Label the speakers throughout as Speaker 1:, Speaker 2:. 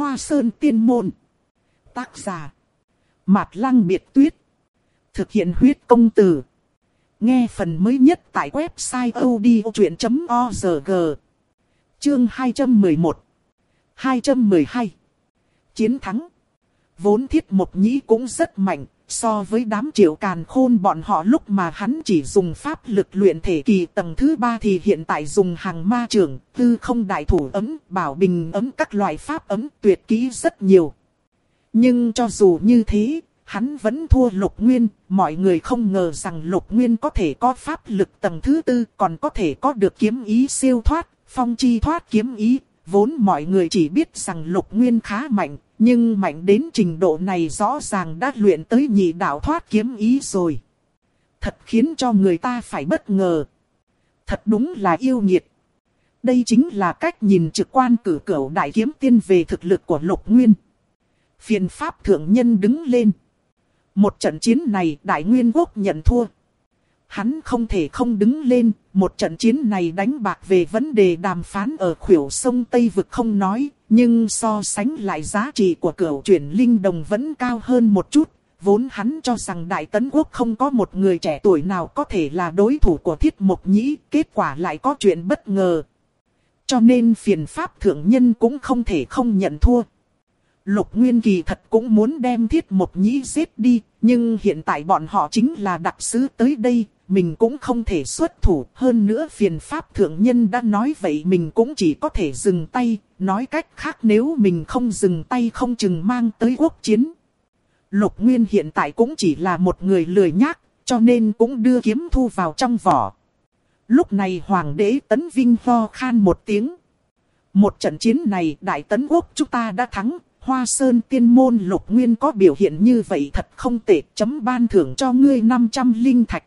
Speaker 1: Hoa Sơn Tiên Môn. Tác giả Mạt Lăng Biệt Tuyết. Thực hiện huyết công từ. Nghe phần mới nhất tại website odchuyện.org. Chương 211 212 Chiến thắng. Vốn Thiết Mộc Nhĩ cũng rất mạnh, so với đám Triệu Càn Khôn bọn họ lúc mà hắn chỉ dùng pháp lực luyện thể kỳ tầng thứ 3 thì hiện tại dùng hàng ma trưởng, tư không đại thủ ấm, bảo bình ấm, các loại pháp ấm tuyệt kỹ rất nhiều. Nhưng cho dù như thế, hắn vẫn thua Lục Nguyên. Mọi người không ngờ rằng Lục Nguyên có thể có pháp lực tầng thứ 4, còn có thể có được kiếm ý siêu thoát, phong chi thoát kiếm ý. Vốn mọi người chỉ biết rằng Lục Nguyên khá mạnh, nhưng mạnh đến trình độ này rõ ràng đã luyện tới nhị đạo thoát kiếm ý rồi. Thật khiến cho người ta phải bất ngờ. Thật đúng là yêu nghiệt. Đây chính là cách nhìn trực quan cử cửu đại kiếm tiên về thực lực của Lục Nguyên. Phiền Pháp thượng nhân đứng lên. Một trận chiến này Đại Nguyên Quốc nhận thua. Hắn không thể không đứng lên. Một trận chiến này đánh bạc về vấn đề đàm phán ở khuỷu sông Tây Vực không nói. Nhưng so sánh lại giá trị của cửu chuyển linh đồng vẫn cao hơn một chút. Vốn hắn cho rằng Đại Tấn Quốc không có một người trẻ tuổi nào có thể là đối thủ của Thiết Mộc Nhĩ. Kết quả lại có chuyện bất ngờ. Cho nên Phiền Pháp thượng nhân cũng không thể không nhận thua. Lục Nguyên kỳ thật cũng muốn đem Thiết Mộc Nhĩ giết đi, nhưng hiện tại bọn họ chính là đặc sứ tới đây, mình cũng không thể xuất thủ. Hơn nữa Phiền Pháp thượng nhân đã nói vậy mình cũng chỉ có thể dừng tay, nói cách khác nếu mình không dừng tay không chừng mang tới quốc chiến. Lục Nguyên hiện tại cũng chỉ là một người lười nhác, cho nên cũng đưa kiếm thu vào trong vỏ. Lúc này Hoàng đế Tấn Vinh ho khan một tiếng. Một trận chiến này Đại Tấn Quốc chúng ta đã thắng. Hoa Sơn Tiên Môn Lục Nguyên có biểu hiện như vậy thật không tệ, chấm ban thưởng cho ngươi 500 linh thạch.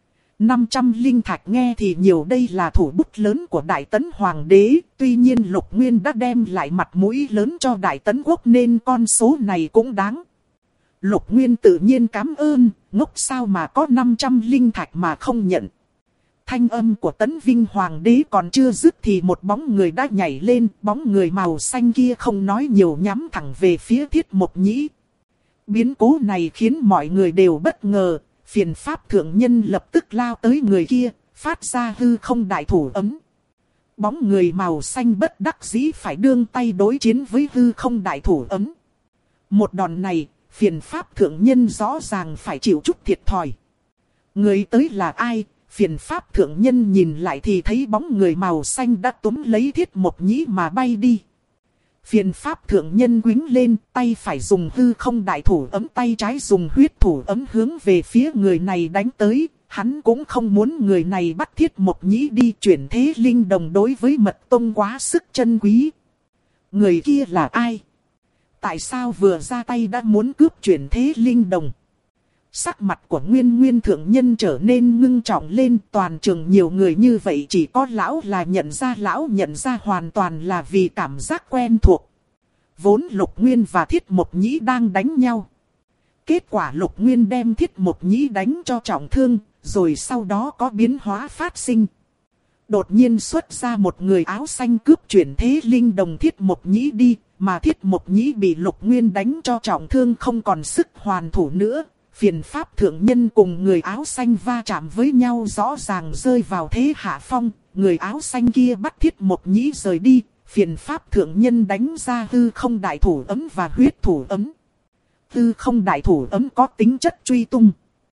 Speaker 1: 500 linh thạch nghe thì nhiều, đây là thủ bút lớn của Đại Tấn Hoàng đế. Tuy nhiên Lục Nguyên đã đem lại mặt mũi lớn cho Đại Tấn Quốc nên con số này cũng đáng. Lục Nguyên tự nhiên cảm ơn, ngốc sao mà có 500 linh thạch mà không nhận. Thanh âm của Tấn Vinh Hoàng đế còn chưa dứt thì một bóng người đã nhảy lên. Bóng người màu xanh kia không nói nhiều nhắm thẳng về phía Thiết Mộc Nhĩ. Biến cố này khiến mọi người đều bất ngờ. Phiền Pháp thượng nhân lập tức lao tới người kia, phát ra hư không đại thủ ấm. Bóng người màu xanh bất đắc dĩ phải đương tay đối chiến với hư không đại thủ ấm. Một đòn này, Phiền Pháp thượng nhân rõ ràng phải chịu chút thiệt thòi. Người tới là ai? Phiền Pháp thượng nhân nhìn lại thì thấy bóng người màu xanh đã túm lấy Thiết Mộc Nhĩ mà bay đi. Phiền Pháp thượng nhân quýnh lên, tay phải dùng hư không đại thủ ấm, tay trái dùng huyết thủ ấm hướng về phía người này đánh tới. Hắn cũng không muốn người này bắt Thiết Mộc Nhĩ đi, chuyển thế linh đồng đối với Mật Tông quá sức chân quý. Người kia là ai? Tại sao vừa ra tay đã muốn cướp chuyển thế linh đồng? Sắc mặt của Nguyên Nguyên thượng nhân trở nên ngưng trọng lên. Toàn trường nhiều người như vậy chỉ có lão là nhận ra, lão nhận ra hoàn toàn là vì cảm giác quen thuộc. Vốn Lục Nguyên và Thiết Mộc Nhĩ đang đánh nhau. Kết quả Lục Nguyên đem Thiết Mộc Nhĩ đánh cho trọng thương, rồi sau đó có biến hóa phát sinh. Đột nhiên xuất ra một người áo xanh cướp chuyển thế linh đồng Thiết Mộc Nhĩ đi, mà Thiết Mộc Nhĩ bị Lục Nguyên đánh cho trọng thương không còn sức hoàn thủ nữa. Phiền Pháp thượng nhân cùng người áo xanh va chạm với nhau rõ ràng rơi vào thế hạ phong. Người áo xanh kia bắt Thiết Mộc Nhĩ rời đi. Phiền Pháp thượng nhân đánh ra hư không đại thủ ấm và huyết thủ ấm. Hư không đại thủ ấm có tính chất truy tung.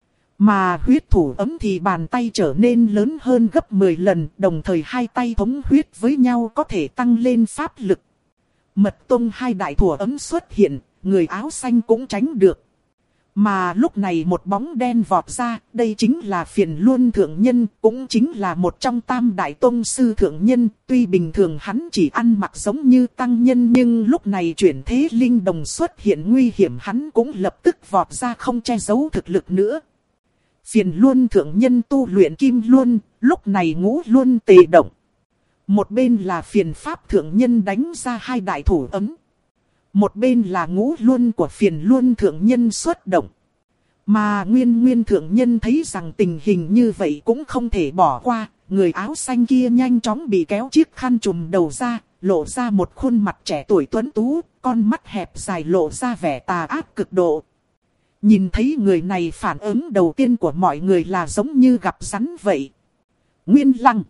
Speaker 1: Mà huyết thủ ấm thì bàn tay trở nên lớn hơn gấp 10 lần. Đồng thời hai tay thống huyết với nhau có thể tăng lên pháp lực. Mật Tông hai đại thủ ấm xuất hiện. Người áo xanh cũng tránh được. Mà lúc này một bóng đen vọt ra, đây chính là Phiền Luân thượng nhân, cũng chính là một trong tam đại tông sư thượng nhân. Tuy bình thường hắn chỉ ăn mặc giống như tăng nhân, nhưng lúc này chuyển thế linh đồng xuất hiện nguy hiểm, hắn cũng lập tức vọt ra không che giấu thực lực nữa. Phiền Luân thượng nhân tu luyện kim luân, lúc này ngũ luân tề động. Một bên là Phiền Pháp thượng nhân đánh ra hai đại thủ ấm. Một bên là ngũ luân của Phiền Luân thượng nhân xuất động. Mà Nguyên Nguyên thượng nhân thấy rằng tình hình như vậy cũng không thể bỏ qua. Người áo xanh kia nhanh chóng bị kéo chiếc khăn trùm đầu ra. lộ ra một khuôn mặt trẻ tuổi tuấn tú, con mắt hẹp dài lộ ra vẻ tà ác cực độ. Nhìn thấy người này, phản ứng đầu tiên của mọi người là giống như gặp rắn vậy. Nguyên Lăng.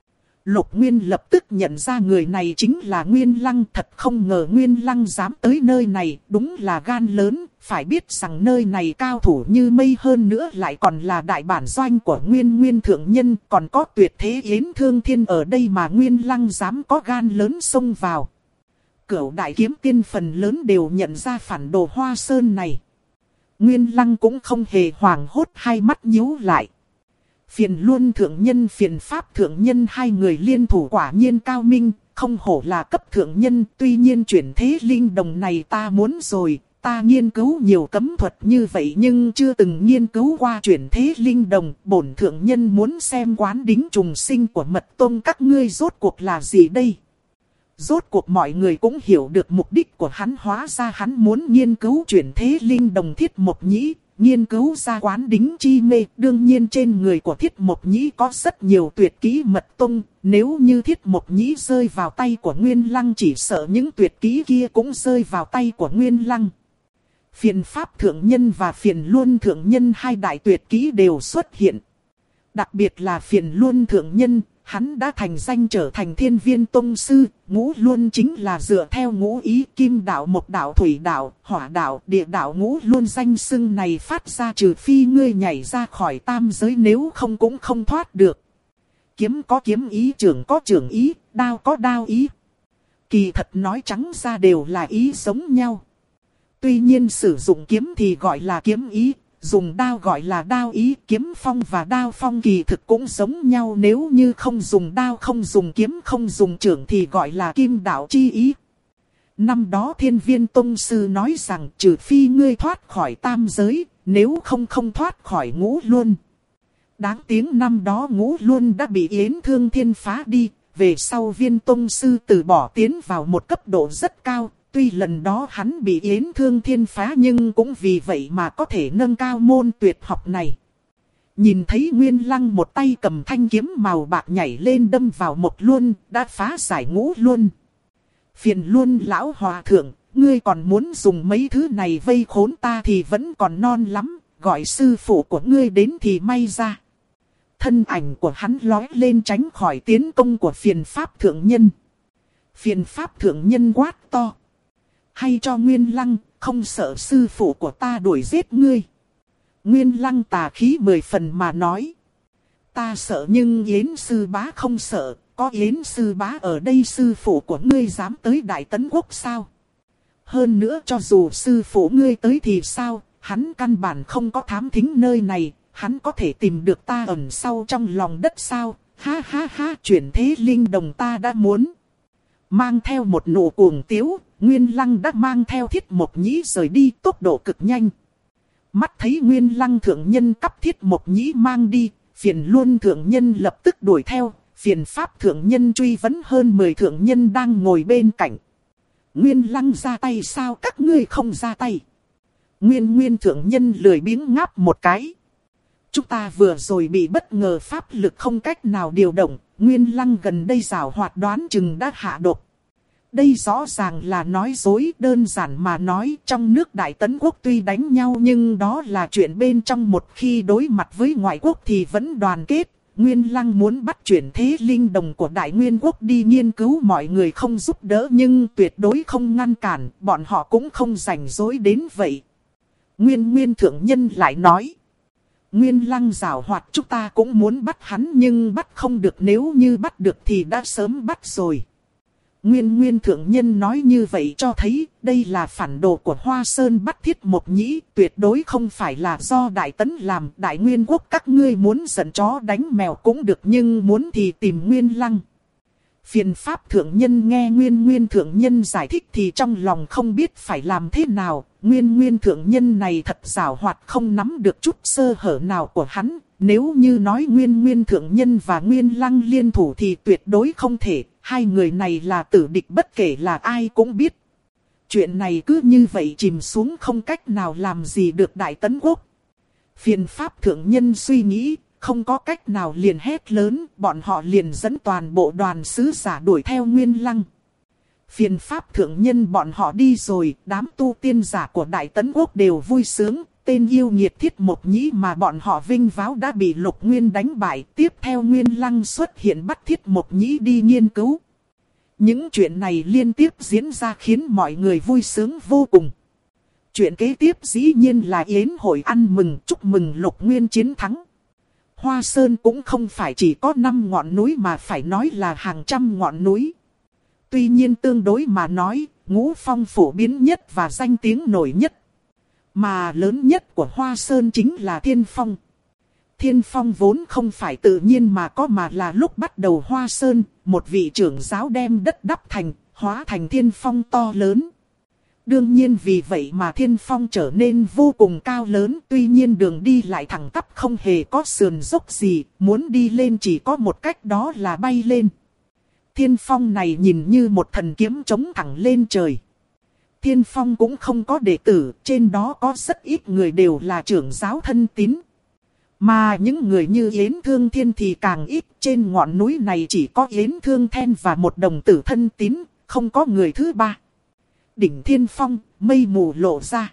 Speaker 1: Lục Nguyên lập tức nhận ra người này chính là Nguyên Lăng. Thật không ngờ Nguyên Lăng dám tới nơi này, đúng là gan lớn. Phải biết rằng nơi này cao thủ như mây, hơn nữa lại còn là đại bản doanh của Nguyên thượng nhân. Còn có tuyệt thế Yến Thương Thiên ở đây mà Nguyên Lăng dám có gan lớn xông vào. Cửu đại kiếm tiên phần lớn đều nhận ra phản đồ Hoa Sơn này. Nguyên Lăng cũng không hề hoảng hốt, hai mắt nhíu lại. Phiền Luân thượng nhân, Phiền Pháp thượng nhân, hai người liên thủ quả nhiên cao minh, không hổ là cấp thượng nhân. Tuy nhiên chuyển thế linh đồng này ta muốn rồi, ta nghiên cứu nhiều cấm thuật như vậy nhưng chưa từng nghiên cứu qua chuyển thế linh đồng. Bổn thượng nhân muốn xem quán đính trùng sinh của Mật Tông các ngươi rốt cuộc là gì đây? Rốt cuộc mọi người cũng hiểu được mục đích của hắn, hóa ra hắn muốn nghiên cứu chuyển thế linh đồng Thiết Mộc Nhĩ, nghiên cứu ra quán đính chi mê. Đương nhiên trên người của Thiết Mộc Nhĩ có rất nhiều tuyệt kỹ Mật Tông, nếu như Thiết Mộc Nhĩ rơi vào tay của Nguyên Lăng, chỉ sợ những tuyệt kỹ kia cũng rơi vào tay của Nguyên Lăng. Phiền Pháp thượng nhân và Phiền Luân thượng nhân, hai đại tuyệt kỹ đều xuất hiện. Đặc biệt là Phiền Luân thượng nhân, hắn đã thành danh trở thành Thiên Viên Tông sư. Ngũ Luân chính là dựa theo ngũ ý, kim đạo, mộc đạo, thủy đạo, hỏa đạo, địa đạo. Ngũ Luân danh xưng này phát ra trừ phi ngươi nhảy ra khỏi tam giới, nếu không cũng không thoát được. Kiếm có kiếm ý, trưởng có trưởng ý, đao có đao ý. Kỳ thật nói trắng ra đều là ý giống nhau. Tuy nhiên sử dụng kiếm thì gọi là kiếm ý, dùng đao gọi là đao ý. Kiếm phong và đao phong kỳ thực cũng giống nhau, nếu như không dùng đao, không dùng kiếm, không dùng chưởng thì gọi là kim đạo chi ý. Năm đó Thiên Viên Tông sư nói rằng trừ phi ngươi thoát khỏi tam giới, nếu không không thoát khỏi Ngũ Luân. Đáng tiếng năm đó Ngũ Luân đã bị Yến Thương Thiên phá đi, về sau Viên Tông sư từ bỏ tiến vào một cấp độ rất cao. Tuy lần đó hắn bị Yến Thương Thiên phá nhưng cũng vì vậy mà có thể nâng cao môn tuyệt học này. Nhìn thấy Nguyên Lăng một tay cầm thanh kiếm màu bạc nhảy lên đâm vào một luân, đã phá giải Ngũ Luân. Phiền Luân lão hòa thượng, ngươi còn muốn dùng mấy thứ này vây khốn ta thì vẫn còn non lắm, gọi sư phụ của ngươi đến thì may ra. Thân ảnh của hắn lói lên tránh khỏi tiến công của Phiền Pháp thượng nhân. Phiền Pháp thượng nhân quát to: hay cho Nguyên Lăng, không sợ sư phụ của ta đuổi giết ngươi. Nguyên Lăng tà khí 10 phần mà nói: ta sợ nhưng Yến sư bá không sợ, có Yến sư bá ở đây sư phụ của ngươi dám tới Đại Tấn Quốc sao? Hơn nữa cho dù sư phụ ngươi tới thì sao, hắn căn bản không có thám thính nơi này, hắn có thể tìm được ta ẩn sau trong lòng đất sao? Ha ha ha, chuyển thế linh đồng ta đã muốn. Mang theo một nụ cuồng tiếu, Nguyên Lăng đã mang theo Thiết Mộc Nhĩ rời đi tốc độ cực nhanh. Mắt thấy Nguyên Lăng thượng nhân cắp Thiết Mộc Nhĩ mang đi, Phiền Luân thượng nhân lập tức đuổi theo. Phiền Pháp thượng nhân truy vấn hơn 10 thượng nhân đang ngồi bên cạnh. Nguyên Lăng ra tay sao các ngươi không ra tay? Nguyên thượng nhân lười biếng ngáp một cái. Chúng ta vừa rồi bị bất ngờ pháp lực không cách nào điều động. Nguyên Lăng gần đây giảo hoạt đoán chừng đã hạ độc. Đây rõ ràng là nói dối. Đơn giản mà nói, trong nước Đại Tấn Quốc tuy đánh nhau nhưng đó là chuyện bên trong, một khi đối mặt với ngoại quốc thì vẫn đoàn kết. Nguyên Lăng muốn bắt chuyển thế linh đồng của Đại Nguyên Quốc đi nghiên cứu, mọi người không giúp đỡ nhưng tuyệt đối không ngăn cản, bọn họ cũng không rảnh rỗi đến vậy. Nguyên thượng nhân lại nói: Nguyên Lăng giảo hoạt, chúng ta cũng muốn bắt hắn nhưng bắt không được, nếu như bắt được thì đã sớm bắt rồi. Nguyên thượng nhân nói như vậy cho thấy đây là phản đồ của Hoa Sơn bắt Thiết Mộc Nhĩ, tuyệt đối không phải là do Đại Tấn làm. Đại Nguyên Quốc các ngươi muốn giận chó đánh mèo cũng được nhưng muốn thì tìm Nguyên Lăng. Phiền Pháp thượng nhân nghe Nguyên thượng nhân giải thích thì trong lòng không biết phải làm thế nào. Nguyên thượng nhân này thật giảo hoạt, không nắm được chút sơ hở nào của hắn. Nếu như nói Nguyên thượng nhân và Nguyên Lăng liên thủ thì tuyệt đối không thể. Hai người này là tử địch, bất kể là ai cũng biết. Chuyện này cứ như vậy chìm xuống, không cách nào làm gì được Đại Tấn Quốc. Phiền Pháp thượng nhân suy nghĩ, không có cách nào liền hét lớn, bọn họ liền dẫn toàn bộ đoàn sứ giả đuổi theo Nguyên Lăng. Phiền pháp thượng nhân bọn họ đi rồi, đám tu tiên giả của Đại Tấn Quốc đều vui sướng. Tên yêu nghiệt Thiết Mộc Nhĩ mà bọn họ vinh váo đã bị Lục Nguyên đánh bại. Tiếp theo Nguyên Lăng xuất hiện bắt Thiết Mộc Nhĩ đi nghiên cứu. Những chuyện này liên tiếp diễn ra khiến mọi người vui sướng vô cùng. Chuyện kế tiếp dĩ nhiên là yến hội ăn mừng chúc mừng Lục Nguyên chiến thắng. Hoa Sơn cũng không phải chỉ có 5 ngọn núi mà phải nói là hàng trăm ngọn núi. Tuy nhiên tương đối mà nói, Ngũ Phong phổ biến nhất và danh tiếng nổi nhất. Mà lớn nhất của Hoa Sơn chính là Thiên Phong. Thiên Phong vốn không phải tự nhiên mà có mà là lúc bắt đầu Hoa Sơn, một vị trưởng giáo đem đất đắp thành, hóa thành Thiên Phong to lớn. Đương nhiên vì vậy mà Thiên Phong trở nên vô cùng cao lớn, tuy nhiên đường đi lại thẳng tắp không hề có sườn dốc gì, muốn đi lên chỉ có một cách đó là bay lên. Thiên Phong này nhìn như một thần kiếm chống thẳng lên trời. Thiên Phong cũng không có đệ tử, trên đó có rất ít người đều là trưởng giáo thân tín. Mà những người như Yến Thương Thiên thì càng ít, trên ngọn núi này chỉ có Yến Thương Then và một đồng tử thân tín, không có người thứ ba. Đỉnh Thiên Phong, mây mù lộ ra.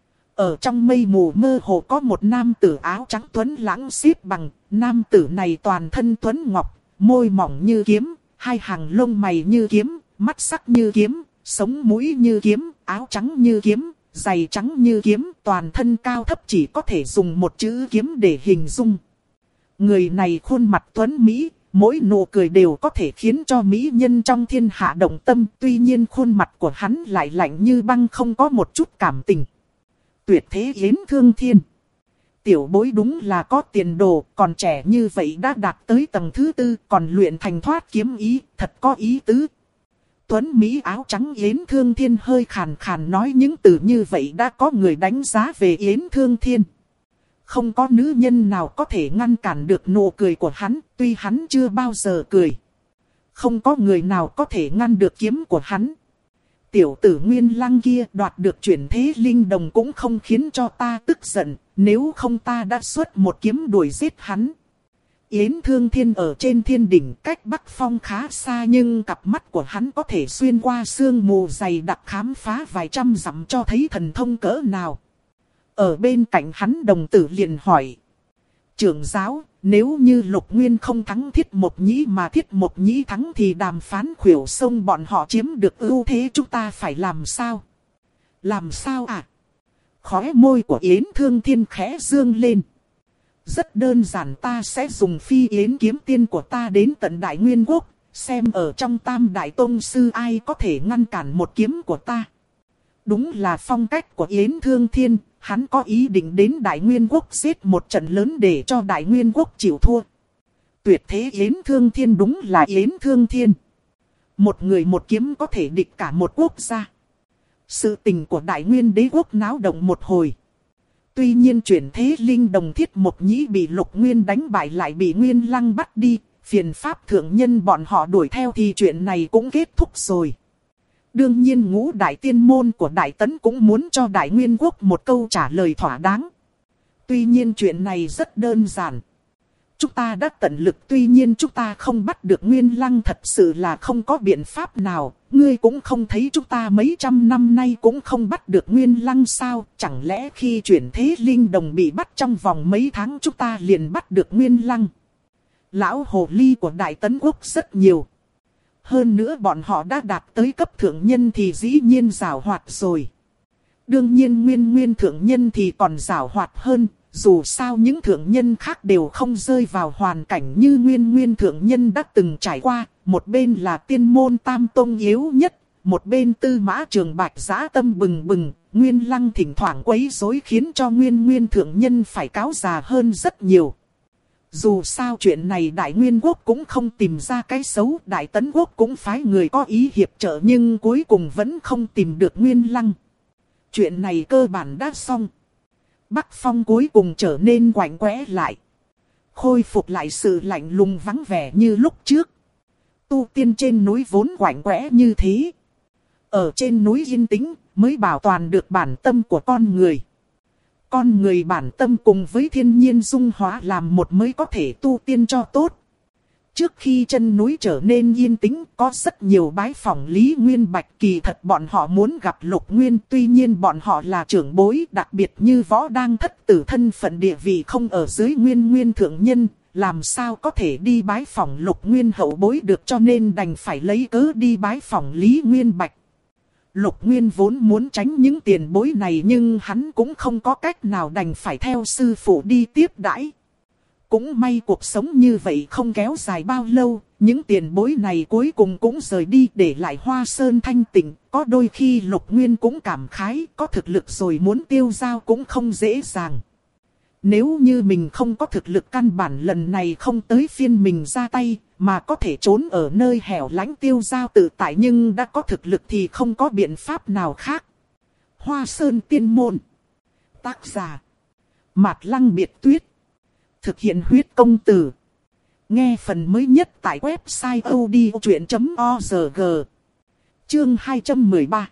Speaker 1: Ở trong mây mù mơ hồ có một nam tử áo trắng tuấn lãng xếp bằng, nam tử này toàn thân tuấn ngọc, môi mỏng như kiếm, hai hàng lông mày như kiếm, mắt sắc như kiếm, sống mũi như kiếm, áo trắng như kiếm, giày trắng như kiếm, toàn thân cao thấp chỉ có thể dùng một chữ kiếm để hình dung. Người này khuôn mặt tuấn mỹ, mỗi nụ cười đều có thể khiến cho mỹ nhân trong thiên hạ động tâm, tuy nhiên khuôn mặt của hắn lại lạnh như băng không có một chút cảm tình. Tuyệt thế Yến Thương Thiên. Tiểu bối đúng là có tiền đồ, còn trẻ như vậy đã đạt tới tầng thứ 4, còn luyện thành thoát kiếm ý, thật có ý tứ. Tuấn Mỹ áo trắng Yến Thương Thiên hơi khàn khàn nói những từ như vậy đã có người đánh giá về Yến Thương Thiên. Không có nữ nhân nào có thể ngăn cản được nụ cười của hắn, tuy hắn chưa bao giờ cười. Không có người nào có thể ngăn được kiếm của hắn. Tiểu tử Nguyên Lăng kia đoạt được chuyển thế linh đồng cũng không khiến cho ta tức giận, nếu không ta đã xuất một kiếm đuổi giết hắn. Yến Thương Thiên ở trên thiên đỉnh cách Bắc Phong khá xa nhưng cặp mắt của hắn có thể xuyên qua sương mù dày đặc khám phá vài trăm dặm cho thấy thần thông cỡ nào. Ở bên cạnh hắn đồng tử liền hỏi. Trưởng giáo, nếu như Lục Nguyên không thắng Thiết Mộc Nhĩ mà Thiết Mộc Nhĩ thắng thì đàm phán khuỷu sông bọn họ chiếm được ưu thế chúng ta phải làm sao? Làm sao à? Khóe môi của Yến Thương Thiên khẽ dương lên. Rất đơn giản, ta sẽ dùng phi yến kiếm tiên của ta đến tận Đại Nguyên Quốc, xem ở trong Tam Đại Tông Sư ai có thể ngăn cản một kiếm của ta. Đúng là phong cách của Yến Thương Thiên, hắn có ý định đến Đại Nguyên Quốc giết một trận lớn để cho Đại Nguyên Quốc chịu thua. Tuyệt thế Yến Thương Thiên đúng là Yến Thương Thiên. Một người một kiếm có thể địch cả một quốc gia. Sự tình của Đại Nguyên Đế Quốc náo động một hồi. Tuy nhiên chuyển thế linh đồng Thiết Mộc Nhĩ bị Lục Nguyên đánh bại lại bị Nguyên Lăng bắt đi, phiền pháp thượng nhân bọn họ đuổi theo thì chuyện này cũng kết thúc rồi. Đương nhiên ngũ đại tiên môn của Đại Tấn cũng muốn cho Đại Nguyên Quốc một câu trả lời thỏa đáng. Tuy nhiên chuyện này rất đơn giản. Chúng ta đã tận lực, tuy nhiên chúng ta không bắt được Nguyên Lăng, thật sự là không có biện pháp nào. Ngươi cũng không thấy chúng ta mấy trăm năm nay cũng không bắt được Nguyên Lăng sao? Chẳng lẽ khi chuyển thế linh đồng bị bắt trong vòng mấy tháng chúng ta liền bắt được Nguyên Lăng? Lão hồ ly của Đại Tấn Quốc rất nhiều. Hơn nữa bọn họ đã đạt tới cấp thượng nhân thì dĩ nhiên giảo hoạt rồi. Đương nhiên nguyên thượng nhân thì còn giảo hoạt hơn. Dù sao những thượng nhân khác đều không rơi vào hoàn cảnh như nguyên thượng nhân đã từng trải qua. Một bên là tiên môn tam tông yếu nhất, một bên Tư Mã Trường Bạch dã tâm bừng bừng. Nguyên Lăng thỉnh thoảng quấy rối khiến cho nguyên thượng nhân phải cáo già hơn rất nhiều. Dù sao chuyện này Đại Nguyên Quốc cũng không tìm ra cái xấu, Đại Tấn Quốc cũng phái người có ý hiệp trợ nhưng cuối cùng vẫn không tìm được Nguyên Lăng. Chuyện này cơ bản đã xong. Bắc Phong cuối cùng trở nên quạnh quẽ lại. Khôi phục lại sự lạnh lùng vắng vẻ như lúc trước. Tu tiên trên núi vốn quạnh quẽ như thế. Ở trên núi yên tĩnh mới bảo toàn được bản tâm của con người. Con người bản tâm cùng với thiên nhiên dung hóa làm một mới có thể tu tiên cho tốt. Trước khi chân núi trở nên yên tĩnh, có rất nhiều bái phỏng Lý Nguyên Bạch. Kỳ thật bọn họ muốn gặp Lục Nguyên, tuy nhiên bọn họ là trưởng bối, đặc biệt như Võ Đang Thất Tử thân phận địa vị không ở dưới Nguyên thượng nhân, làm sao có thể đi bái phỏng Lục Nguyên hậu bối được, cho nên đành phải lấy cớ đi bái phỏng Lý Nguyên Bạch. Lục Nguyên vốn muốn tránh những tiền bối này nhưng hắn cũng không có cách nào, đành phải theo sư phụ đi tiếp đãi. Cũng may cuộc sống như vậy không kéo dài bao lâu, những tiền bối này cuối cùng cũng rời đi để lại Hoa Sơn thanh tịnh. Có đôi khi Lục Nguyên cũng cảm khái, có thực lực rồi muốn tiêu dao cũng không dễ dàng. Nếu như mình không có thực lực, căn bản lần này không tới phiên mình ra tay, mà có thể trốn ở nơi hẻo lánh tiêu dao tự tại, nhưng đã có thực lực thì không có biện pháp nào khác. Hoa Sơn Tiên Môn. Tác giả Mạt Lăng Biệt Tuyết. Thực hiện huyết công từ. Nghe phần mới nhất tại website odchuyện.org. Chương 213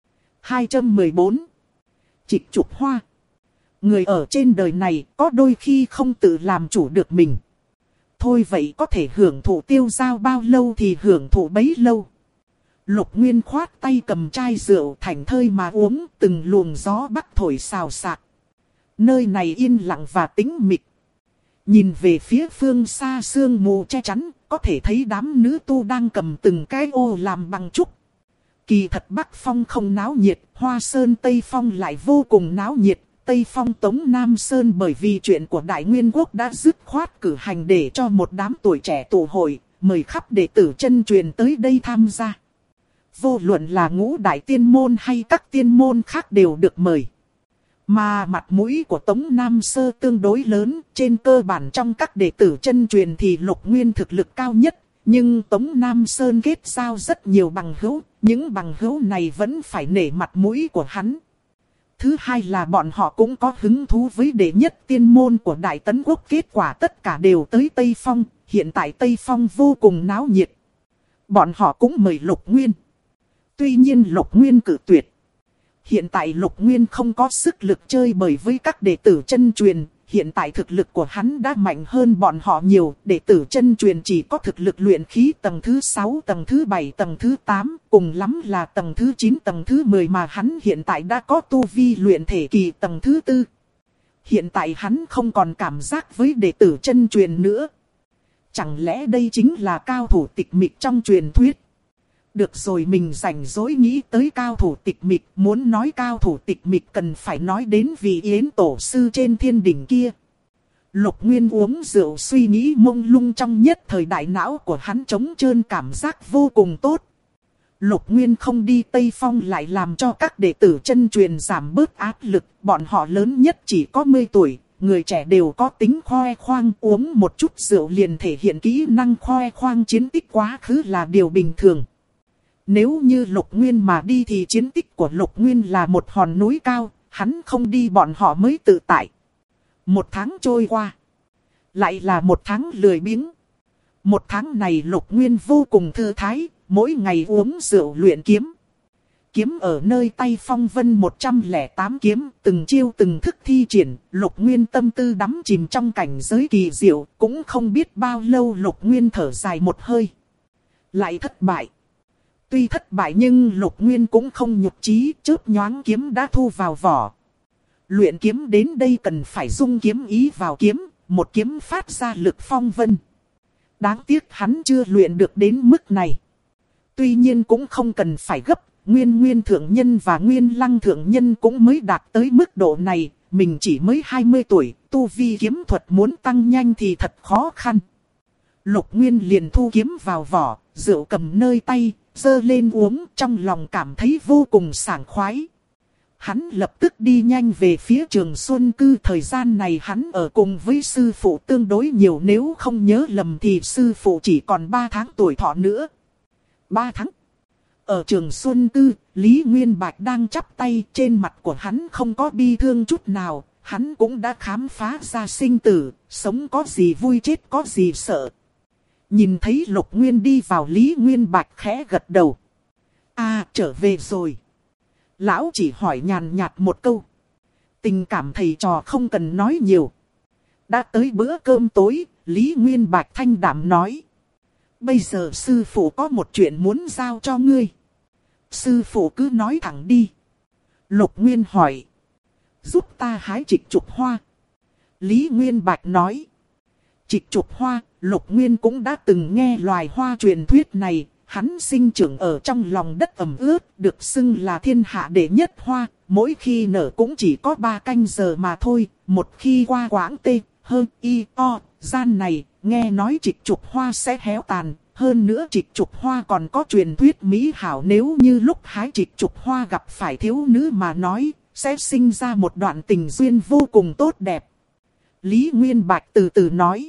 Speaker 1: 214 Trịch trục hoa. Người ở trên đời này có đôi khi không tự làm chủ được mình. Thôi vậy có thể hưởng thụ tiêu dao bao lâu thì hưởng thụ bấy lâu. Lục Nguyên khoát tay cầm chai rượu thảnh thơi mà uống, từng luồng gió bắc thổi xào xạc. Nơi này yên lặng và tĩnh mịch. Nhìn về phía phương xa sương mù che chắn, có thể thấy đám nữ tu đang cầm từng cái ô làm bằng trúc. Kỳ thật Bắc Phong không náo nhiệt, Hoa Sơn Tây Phong lại vô cùng náo nhiệt. Tây Phong Tống Nam Sơn bởi vì chuyện của Đại Nguyên Quốc đã dứt khoát cử hành để cho một đám tuổi trẻ tụ hội, mời khắp đệ tử chân truyền tới đây tham gia. Vô luận là Ngũ Đại Tiên Môn hay các tiên môn khác đều được mời. Mà mặt mũi của Tống Nam Sơ tương đối lớn, trên cơ bản trong các đệ tử chân truyền thì Lục Nguyên thực lực cao nhất. Nhưng Tống Nam Sơn kết giao rất nhiều bằng hữu, những bằng hữu này vẫn phải nể mặt mũi của hắn. Thứ hai là bọn họ cũng có hứng thú với đệ nhất tiên môn của Đại Tấn Quốc, kết quả tất cả đều tới Tây Phong, hiện tại Tây Phong vô cùng náo nhiệt. Bọn họ cũng mời Lục Nguyên. Tuy nhiên Lục Nguyên cự tuyệt. Hiện tại Lục Nguyên không có sức lực chơi bời với các đệ tử chân truyền. Hiện tại thực lực của hắn đã mạnh hơn bọn họ nhiều. Đệ tử chân truyền chỉ có thực lực luyện khí tầng thứ 6, tầng thứ 7, tầng thứ 8. Cùng lắm là tầng thứ 9, tầng thứ 10 mà hắn hiện tại đã có tu vi luyện thể kỳ tầng thứ 4. Hiện tại hắn không còn cảm giác với đệ tử chân truyền nữa. Chẳng lẽ đây chính là cao thủ tịch mịch trong truyền thuyết? Được rồi, mình rảnh rỗi nghĩ tới cao thủ tịch mịch, muốn nói cao thủ tịch mịch cần phải nói đến vị Yến tổ sư trên thiên đỉnh kia. Lục Nguyên uống rượu suy nghĩ mông lung, trong nhất thời đại não của hắn trống trơn, cảm giác vô cùng tốt. Lục Nguyên không đi Tây Phong lại làm cho các đệ tử chân truyền giảm bớt áp lực, bọn họ lớn nhất chỉ có 10 tuổi. Người trẻ đều có tính khoe khoang, uống một chút rượu liền thể hiện kỹ năng khoe khoang chiến tích quá khứ là điều bình thường. Nếu như Lục Nguyên mà đi thì chiến tích của Lục Nguyên là một hòn núi cao, hắn không đi bọn họ mới tự tại. Một tháng trôi qua, lại là một tháng lười biếng. Một tháng này Lục Nguyên vô cùng thư thái, mỗi ngày uống rượu luyện kiếm. Kiếm ở nơi tay phong vân 108 kiếm, từng chiêu từng thức thi triển, Lục Nguyên tâm tư đắm chìm trong cảnh giới kỳ diệu, cũng không biết bao lâu Lục Nguyên thở dài một hơi. Lại thất bại. Tuy thất bại nhưng Lục Nguyên cũng không nhục chí, chớp nhoáng kiếm đã thu vào vỏ. Luyện kiếm đến đây cần phải dung kiếm ý vào kiếm, một kiếm phát ra lực phong vân. Đáng tiếc hắn chưa luyện được đến mức này. Tuy nhiên cũng không cần phải gấp, Nguyên thượng nhân và Nguyên Lăng thượng nhân cũng mới đạt tới mức độ này, mình chỉ mới 20 tuổi, tu vi kiếm thuật muốn tăng nhanh thì thật khó khăn. Lục Nguyên liền thu kiếm vào vỏ, rượu cầm nơi tay, giơ lên uống, trong lòng cảm thấy vô cùng sảng khoái. Hắn lập tức đi nhanh về phía Trường Xuân Cư, thời gian này hắn ở cùng với sư phụ tương đối nhiều, nếu không nhớ lầm thì sư phụ chỉ còn 3 tháng tuổi thọ nữa. 3 tháng. Ở Trường Xuân Cư, Lý Nguyên Bạch đang chắp tay, trên mặt của hắn không có bi thương chút nào, hắn cũng đã khám phá ra sinh tử, sống có gì vui chết có gì sợ. Nhìn thấy Lục Nguyên đi vào, Lý Nguyên Bạch khẽ gật đầu. À, trở về rồi. Lão chỉ hỏi nhàn nhạt một câu. Tình cảm thầy trò không cần nói nhiều. Đã tới bữa cơm tối, Lý Nguyên Bạch thanh đạm nói. Bây giờ sư phụ có một chuyện muốn giao cho ngươi. Sư phụ cứ nói thẳng đi. Lục Nguyên hỏi. Giúp ta hái trịch trục hoa. Lý Nguyên Bạch nói. Trịch trục hoa, Lục Nguyên cũng đã từng nghe loài hoa truyền thuyết này. Hắn sinh trưởng ở trong lòng đất ẩm ướt, được xưng là thiên hạ đệ nhất hoa. Mỗi khi nở cũng chỉ có 3 canh giờ mà thôi. Một khi qua quãng tê, hơn y, o, gian này, nghe nói trịch trục hoa sẽ héo tàn. Hơn nữa trịch trục hoa còn có truyền thuyết mỹ hảo, nếu như lúc hái trịch trục hoa gặp phải thiếu nữ mà nói, sẽ sinh ra một đoạn tình duyên vô cùng tốt đẹp. Lý Nguyên Bạch từ từ nói.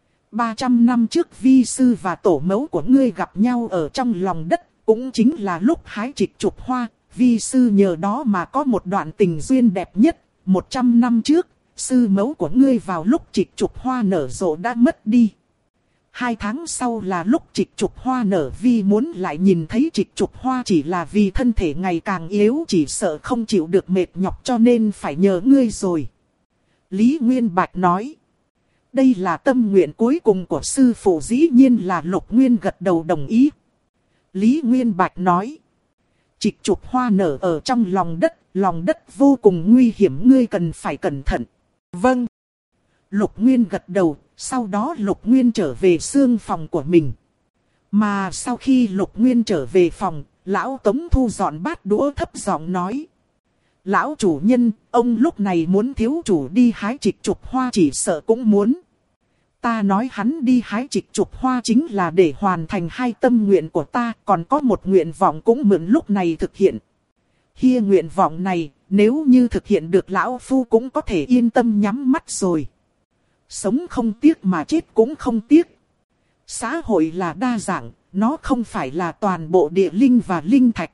Speaker 1: 300 năm trước vi sư và tổ mẫu của ngươi gặp nhau ở trong lòng đất, cũng chính là lúc hái trịch trục hoa, vi sư nhờ đó mà có một đoạn tình duyên đẹp nhất. 100 năm trước, sư mẫu của ngươi vào lúc trịch trục hoa nở rộ đã mất đi. 2 tháng sau là lúc trịch trục hoa nở, vi muốn lại nhìn thấy trịch trục hoa chỉ là vì thân thể ngày càng yếu, chỉ sợ không chịu được mệt nhọc cho nên phải nhờ ngươi rồi. Lý Nguyên Bạch nói. Đây là tâm nguyện cuối cùng của sư phụ, dĩ nhiên là Lục Nguyên gật đầu đồng ý. Lý Nguyên Bạch nói. Trịch trục hoa nở ở trong lòng đất vô cùng nguy hiểm, ngươi cần phải cẩn thận. Vâng. Lục Nguyên gật đầu, sau đó Lục Nguyên trở về xương phòng của mình. Mà sau khi Lục Nguyên trở về phòng, lão Tống thu dọn bát đũa thấp giọng nói. Lão chủ nhân, ông lúc này muốn thiếu chủ đi hái trịch trục hoa chỉ sợ cũng muốn. Ta nói hắn đi hái trịch trục hoa chính là để hoàn thành 2 tâm nguyện của ta, còn có một nguyện vọng cũng mượn lúc này thực hiện. Hi nguyện vọng này, nếu như thực hiện được lão phu cũng có thể yên tâm nhắm mắt rồi. Sống không tiếc mà chết cũng không tiếc. Xã hội là đa dạng, nó không phải là toàn bộ địa linh và linh thạch.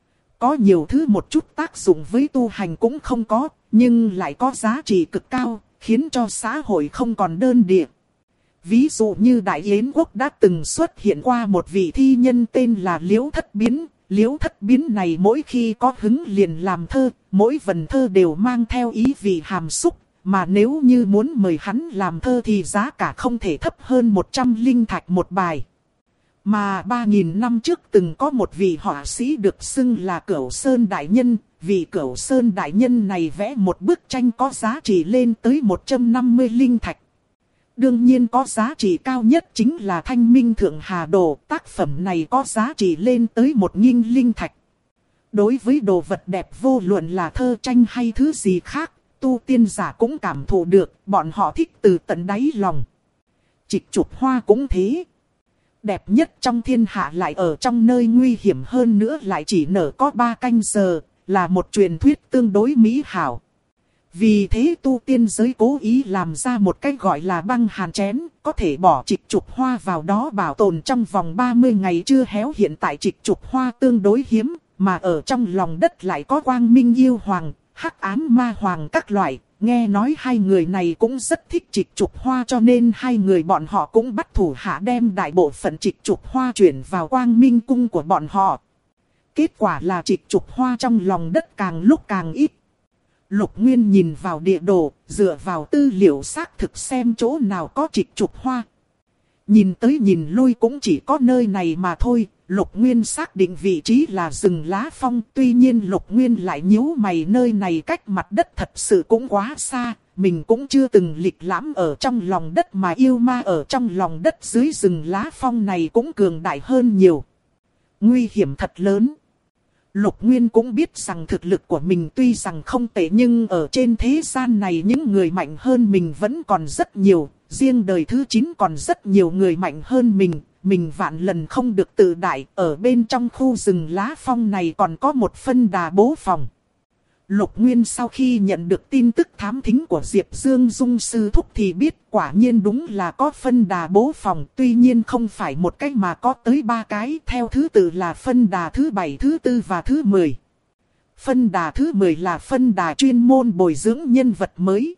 Speaker 1: Có nhiều thứ một chút tác dụng với tu hành cũng không có, nhưng lại có giá trị cực cao, khiến cho xã hội không còn đơn điệu. Ví dụ như Đại Yến Quốc đã từng xuất hiện qua một vị thi nhân tên là Liễu Thất Biến. Liễu Thất Biến này mỗi khi có hứng liền làm thơ, mỗi vần thơ đều mang theo ý vị hàm xúc. Mà nếu như muốn mời hắn làm thơ thì giá cả không thể thấp hơn 100 linh thạch một bài. Mà 3.000 năm trước từng có một vị họa sĩ được xưng là Cửu Sơn Đại Nhân. Vị Cửu Sơn Đại Nhân này vẽ một bức tranh có giá trị lên tới 150 linh thạch. Đương nhiên có giá trị cao nhất chính là Thanh Minh Thượng Hà Đồ. Tác phẩm này có giá trị lên tới 1.000 linh thạch. Đối với đồ vật đẹp vô luận là thơ tranh hay thứ gì khác, tu tiên giả cũng cảm thụ được, bọn họ thích từ tận đáy lòng. Trịch trục hoa cũng thế. Đẹp nhất trong thiên hạ lại ở trong nơi nguy hiểm, hơn nữa lại chỉ nở có 3 canh giờ, là một truyền thuyết tương đối mỹ hảo. Vì thế tu tiên giới cố ý làm ra một cái gọi là băng hàn chén, có thể bỏ trịch trục hoa vào đó bảo tồn trong vòng 30 ngày chưa héo. Hiện tại trịch trục hoa tương đối hiếm, mà ở trong lòng đất lại có Quang Minh Yêu Hoàng, Hắc Ám Ma Hoàng các loại. Nghe nói 2 người này cũng rất thích trịch trục hoa, cho nên 2 người bọn họ cũng bắt thủ hạ đem đại bộ phận trịch trục hoa chuyển vào Quang Minh cung của bọn họ. Kết quả là trịch trục hoa trong lòng đất càng lúc càng ít. Lục Nguyên nhìn vào địa đồ, dựa vào tư liệu xác thực xem chỗ nào có trịch trục hoa. Nhìn tới nhìn lui cũng chỉ có nơi này mà thôi. Lục Nguyên xác định vị trí là rừng lá phong. Tuy nhiên Lục Nguyên lại nhíu mày, nơi này cách mặt đất thật sự cũng quá xa. Mình cũng chưa từng lịch lãm ở trong lòng đất, mà yêu ma ở trong lòng đất dưới rừng lá phong này cũng cường đại hơn nhiều. Nguy hiểm thật lớn. Lục Nguyên cũng biết rằng thực lực của mình tuy rằng không tệ, nhưng ở trên thế gian này những người mạnh hơn mình vẫn còn rất nhiều. Riêng đời thứ 9 còn rất nhiều người mạnh hơn mình vạn lần không được tự đại. Ở bên trong khu rừng lá phong này còn có một phân đà bố phòng. Lục Nguyên sau khi nhận được tin tức thám thính của Diệp Dương Dung sư thúc thì biết quả nhiên đúng là có phân đà bố phòng. Tuy nhiên không phải một cái mà có tới 3 cái, theo thứ tự là phân đà thứ 7, thứ 4 và thứ 10. Phân đà thứ 10 là phân đà chuyên môn bồi dưỡng nhân vật mới.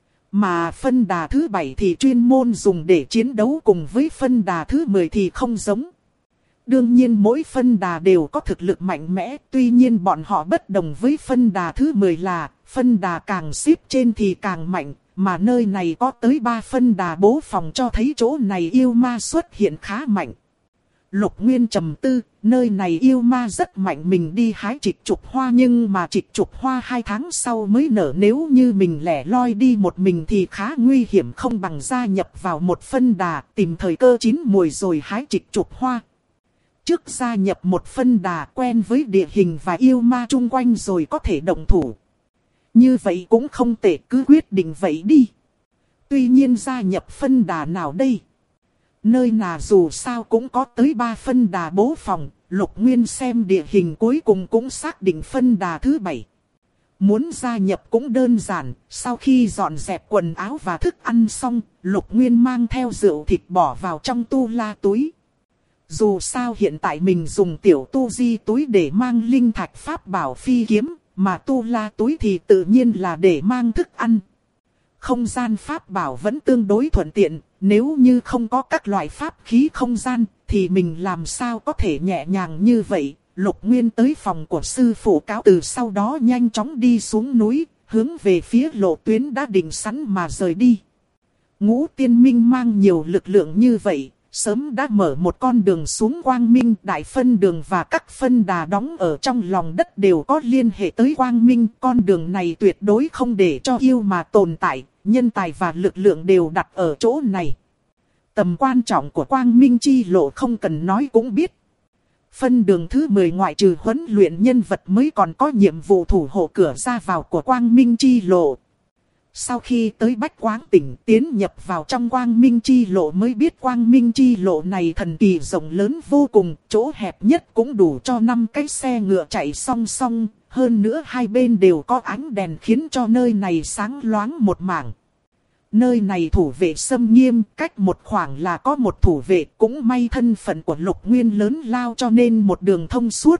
Speaker 1: Mà phân đà thứ 7 thì chuyên môn dùng để chiến đấu, cùng với phân đà thứ 10 thì không giống. Đương nhiên mỗi phân đà đều có thực lực mạnh mẽ, tuy nhiên bọn họ bất đồng với phân đà thứ 10 là phân đà càng xếp trên thì càng mạnh, mà nơi này có tới 3 phân đà bố phòng cho thấy chỗ này yêu ma xuất hiện khá mạnh. Lục Nguyên trầm tư, nơi này yêu ma rất mạnh, mình đi hái trịch trục hoa nhưng mà trịch trục hoa 2 tháng sau mới nở, nếu như mình lẻ loi đi một mình thì khá nguy hiểm, không bằng gia nhập vào một phân đà, tìm thời cơ chín mùi rồi hái trịch trục hoa. Trước gia nhập một phân đà, quen với địa hình và yêu ma chung quanh rồi có thể động thủ. Như vậy cũng không tệ, cứ quyết định vậy đi. Tuy nhiên gia nhập phân đà nào đây? Nơi nào dù sao cũng có tới 3 phân đà bố phòng, Lục Nguyên xem địa hình cuối cùng cũng xác định phân đà thứ 7. Muốn gia nhập cũng đơn giản, sau khi dọn dẹp quần áo và thức ăn xong, Lục Nguyên mang theo rượu thịt bỏ vào trong tu la túi. Dù sao hiện tại mình dùng tiểu tu di túi để mang linh thạch pháp bảo phi kiếm, mà tu la túi thì tự nhiên là để mang thức ăn. Không gian pháp bảo vẫn tương đối thuận tiện, nếu như không có các loại pháp khí không gian, thì mình làm sao có thể nhẹ nhàng như vậy. Lục Nguyên tới phòng của sư phụ cáo từ, sau đó nhanh chóng đi xuống núi, hướng về phía lộ tuyến đã định sẵn mà rời đi. Ngũ Tiên Minh mang nhiều lực lượng như vậy, sớm đã mở một con đường xuống Quang Minh. Đại phân đường và các phân đà đóng ở trong lòng đất đều có liên hệ tới Quang Minh. Con đường này tuyệt đối không để cho yêu mà tồn tại, nhân tài và lực lượng đều đặt ở chỗ này. Tầm quan trọng của Quang Minh chi lộ không cần nói cũng biết. Phân đường thứ 10 ngoại trừ huấn luyện nhân vật mới còn có nhiệm vụ thủ hộ cửa ra vào của Quang Minh chi lộ. Sau khi tới Bách Quáng tỉnh tiến nhập vào trong Quang Minh chi lộ mới biết Quang Minh chi lộ này thần kỳ rộng lớn vô cùng, chỗ hẹp nhất cũng đủ cho 5 cái xe ngựa chạy song song, hơn nữa hai bên đều có ánh đèn khiến cho nơi này sáng loáng một mảng. Nơi này thủ vệ xâm nghiêm, cách một khoảng là có một thủ vệ, cũng may thân phận của Lục Nguyên lớn lao cho nên một đường thông suốt.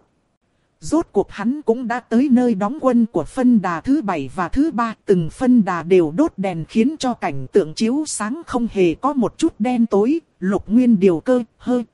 Speaker 1: Rốt cuộc hắn cũng đã tới nơi đóng quân của phân đà thứ 7 và thứ 3, từng phân đà đều đốt đèn khiến cho cảnh tượng chiếu sáng không hề có một chút đen tối. Lục Nguyên điều cơ,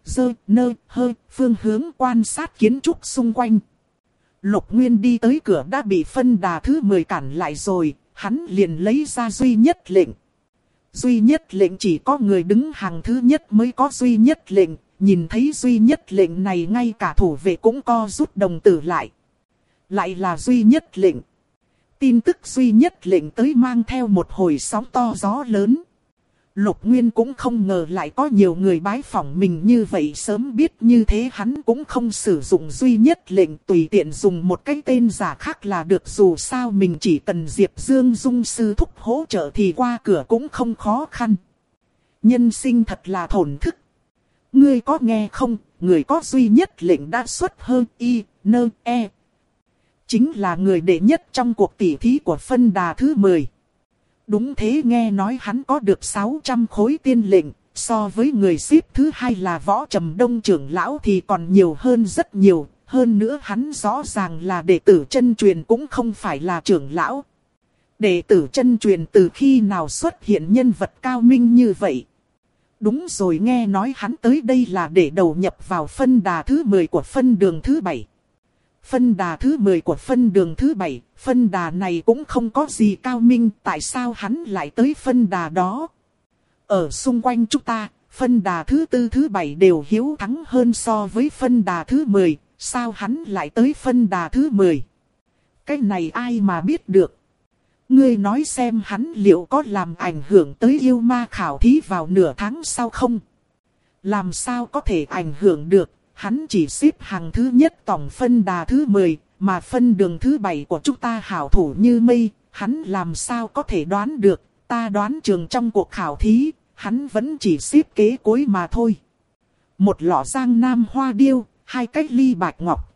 Speaker 1: phương hướng quan sát kiến trúc xung quanh. Lục Nguyên đi tới cửa đã bị phân đà thứ 10 cản lại rồi, hắn liền lấy ra duy nhất lệnh. Duy nhất lệnh chỉ có người đứng hàng thứ nhất mới có duy nhất lệnh, nhìn thấy duy nhất lệnh này ngay cả thủ vệ cũng co rút đồng tử lại. Lại là duy nhất lệnh. Tin tức duy nhất lệnh tới mang theo một hồi sóng to gió lớn. Lục Nguyên cũng không ngờ lại có nhiều người bái phỏng mình như vậy, sớm biết như thế hắn cũng không sử dụng duy nhất lệnh, tùy tiện dùng một cái tên giả khác là được, dù sao mình chỉ cần Diệp Dương Dung sư thúc hỗ trợ thì qua cửa cũng không khó khăn. Nhân sinh thật là thổn thức. Ngươi có nghe không, người có duy nhất lệnh đã xuất hơn I.N.E. Chính là người đệ nhất trong cuộc tỉ thí của phân đà thứ 10. Đúng thế, nghe nói hắn có được 600 khối tiên lệnh, so với người xếp thứ 2 là Võ Trầm Đông trưởng lão thì còn nhiều hơn rất nhiều. Hơn nữa hắn rõ ràng là đệ tử chân truyền cũng không phải là trưởng lão. Đệ tử chân truyền từ khi nào xuất hiện nhân vật cao minh như vậy? Đúng rồi, nghe nói hắn tới đây là để đầu nhập vào phân đà thứ 10 của phân đường thứ 7. Phân đà thứ 10 của phân đường thứ 7, phân đà này cũng không có gì cao minh, tại sao hắn lại tới phân đà đó? Ở xung quanh chúng ta, phân đà thứ 4 thứ 7 đều hiếu thắng hơn so với phân đà thứ 10, sao hắn lại tới phân đà thứ 10? Cái này ai mà biết được? Ngươi nói xem hắn liệu có làm ảnh hưởng tới yêu ma khảo thí vào nửa tháng sau không? Làm sao có thể ảnh hưởng được? Hắn chỉ xếp hàng thứ nhất tổng phân đà thứ 10, mà phân đường thứ 7 của chúng ta hảo thủ như mây, hắn làm sao có thể đoán được? Ta đoán trường trong cuộc khảo thí, hắn vẫn chỉ xếp kế cuối mà thôi. Một lọ Giang Nam hoa điêu, 2 cái ly bạch ngọc.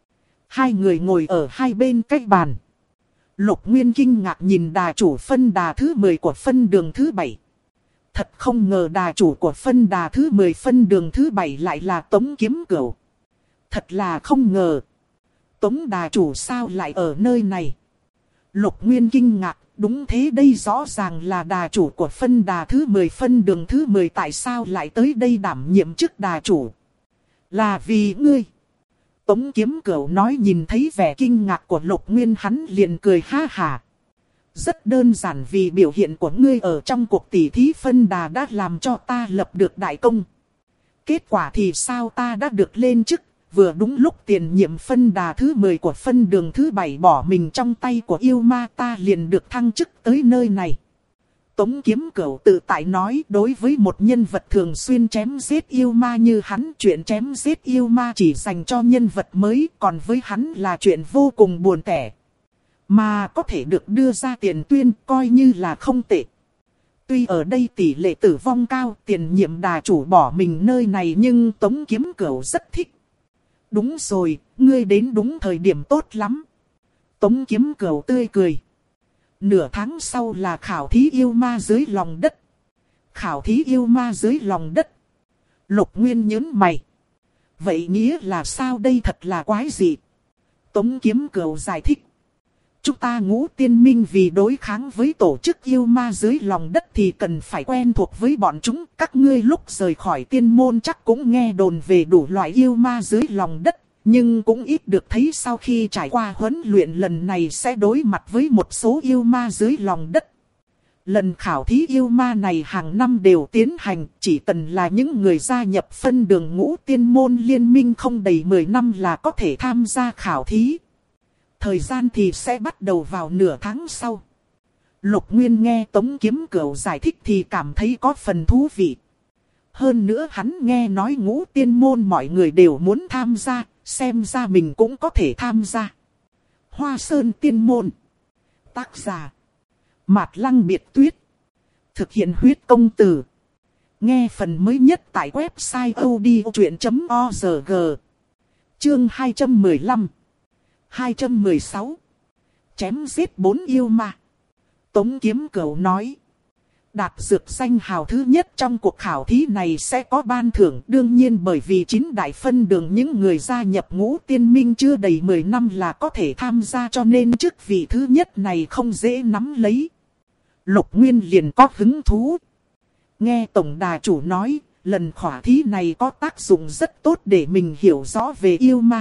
Speaker 1: 2 người ngồi ở hai bên cái bàn. Lục Nguyên kinh ngạc nhìn đà chủ phân đà thứ 10 của phân đường thứ 7. Thật không ngờ đà chủ của phân đà thứ 10 phân đường thứ 7 lại là Tống Kiếm Cửu. Thật là không ngờ. Tống đà chủ sao lại ở nơi này? Lục Nguyên kinh ngạc, đúng thế, đây rõ ràng là đà chủ của phân đà thứ 10 phân đường thứ 10, tại sao lại tới đây đảm nhiệm chức đà chủ? Là vì ngươi. Tống Kiếm Cửu nói, nhìn thấy vẻ kinh ngạc của Lục Nguyên hắn liền cười ha hả. Rất đơn giản, vì biểu hiện của ngươi ở trong cuộc tỉ thí phân đà đã làm cho ta lập được đại công. Kết quả thì sao, ta đã được lên chức, vừa đúng lúc tiền nhiệm phân đà thứ 10 của phân đường thứ 7 bỏ mình trong tay của yêu ma, ta liền được thăng chức tới nơi này. Tống Kiếm Cửu tự tại nói, đối với một nhân vật thường xuyên chém giết yêu ma như hắn, chuyện chém giết yêu ma chỉ dành cho nhân vật mới, còn với hắn là chuyện vô cùng buồn tẻ. Mà có thể được đưa ra tiền tuyên coi như là không tệ. Tuy ở đây tỷ lệ tử vong cao, tiền nhiệm đà chủ bỏ mình nơi này, nhưng Tống Kiếm Cửu rất thích. Đúng rồi, ngươi đến đúng thời điểm tốt lắm. Tống Kiếm Cửu tươi cười. Nửa tháng sau là khảo thí yêu ma dưới lòng đất. Khảo thí yêu ma dưới lòng đất. Lục Nguyên nhớn mày. Vậy nghĩa là sao đây, thật là quái dị. Tống Kiếm Cửu giải thích. Chúng ta Ngũ Tiên Minh vì đối kháng với tổ chức yêu ma dưới lòng đất thì cần phải quen thuộc với bọn chúng. Các ngươi lúc rời khỏi tiên môn chắc cũng nghe đồn về đủ loại yêu ma dưới lòng đất. Nhưng cũng ít được thấy sau khi trải qua huấn luyện lần này sẽ đối mặt với một số yêu ma dưới lòng đất. Lần khảo thí yêu ma này hàng năm đều tiến hành, chỉ cần là những người gia nhập phân đường Ngũ Tiên Môn liên minh không đầy 10 năm là có thể tham gia khảo thí. Thời gian thì sẽ bắt đầu vào nửa tháng sau. Lục Nguyên nghe Tống Kiếm Cửu giải thích thì cảm thấy có phần thú vị. Hơn nữa hắn nghe nói Ngũ Tiên Môn mọi người đều muốn tham gia, xem ra mình cũng có thể tham gia. Hoa Sơn Tiên Môn. Tác giả Mạt Lăng Biệt Tuyết. Thực hiện huyết công từ. Nghe phần mới nhất tại website odchuyện.org. Chương 215 216. Chém giết 4 yêu ma. Tống Kiếm Cửu nói. Đạt dược danh hào thứ nhất trong cuộc khảo thí này sẽ có ban thưởng. Đương nhiên bởi vì 9 đại phân đường những người gia nhập Ngũ Tiên Minh chưa đầy 10 năm là có thể tham gia, cho nên chức vị thứ nhất này không dễ nắm lấy. Lục Nguyên liền có hứng thú. Nghe Tổng Đà Chủ nói, lần khảo thí này có tác dụng rất tốt để mình hiểu rõ về yêu ma.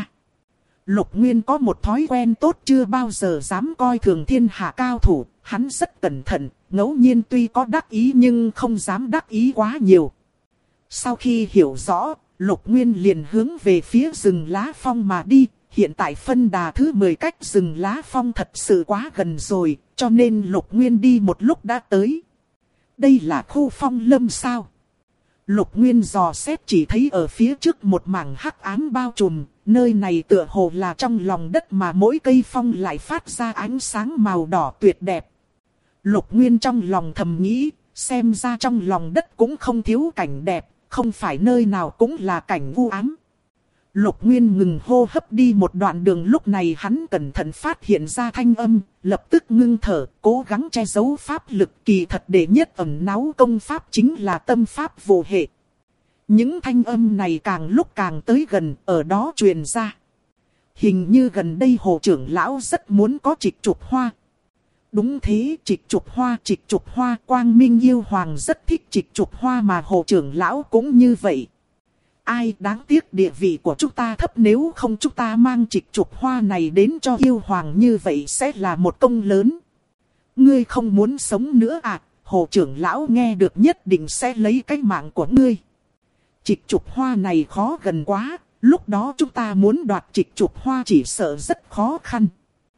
Speaker 1: Lục Nguyên có một thói quen tốt, chưa bao giờ dám coi thường thiên hạ cao thủ, hắn rất cẩn thận, ngẫu nhiên tuy có đắc ý nhưng không dám đắc ý quá nhiều. Sau khi hiểu rõ, Lục Nguyên liền hướng về phía rừng Lá Phong mà đi, hiện tại phân đà thứ 10 cách rừng Lá Phong thật sự quá gần rồi, cho nên Lục Nguyên đi một lúc đã tới. Đây là khu phong lâm sao? Lục Nguyên dò xét chỉ thấy ở phía trước một mảng hắc ám bao trùm, nơi này tựa hồ là trong lòng đất mà mỗi cây phong lại phát ra ánh sáng màu đỏ tuyệt đẹp. Lục Nguyên trong lòng thầm nghĩ, xem ra trong lòng đất cũng không thiếu cảnh đẹp, không phải nơi nào cũng là cảnh u ám. Lục Nguyên ngừng hô hấp đi một đoạn đường, lúc này hắn cẩn thận phát hiện ra thanh âm, lập tức ngưng thở, cố gắng che giấu pháp lực, kỳ thật đệ nhất ẩn náu công pháp chính là tâm pháp vô hệ. Những thanh âm này càng lúc càng tới gần, ở đó truyền ra. Hình như gần đây Hồ trưởng lão rất muốn có Trịch Trục Hoa. Đúng thế, Trịch Trục Hoa, Quang Minh yêu hoàng rất thích Trịch Trục Hoa mà Hồ trưởng lão cũng như vậy. Ai, đáng tiếc địa vị của chúng ta thấp, nếu không chúng ta mang Trịch Trục Hoa này đến cho yêu hoàng, như vậy sẽ là một công lớn. Ngươi không muốn sống nữa à? Hồ trưởng lão nghe được nhất định sẽ lấy cái mạng của ngươi. Trịch Trục Hoa này khó gần quá, lúc đó chúng ta muốn đoạt Trịch Trục Hoa chỉ sợ rất khó khăn.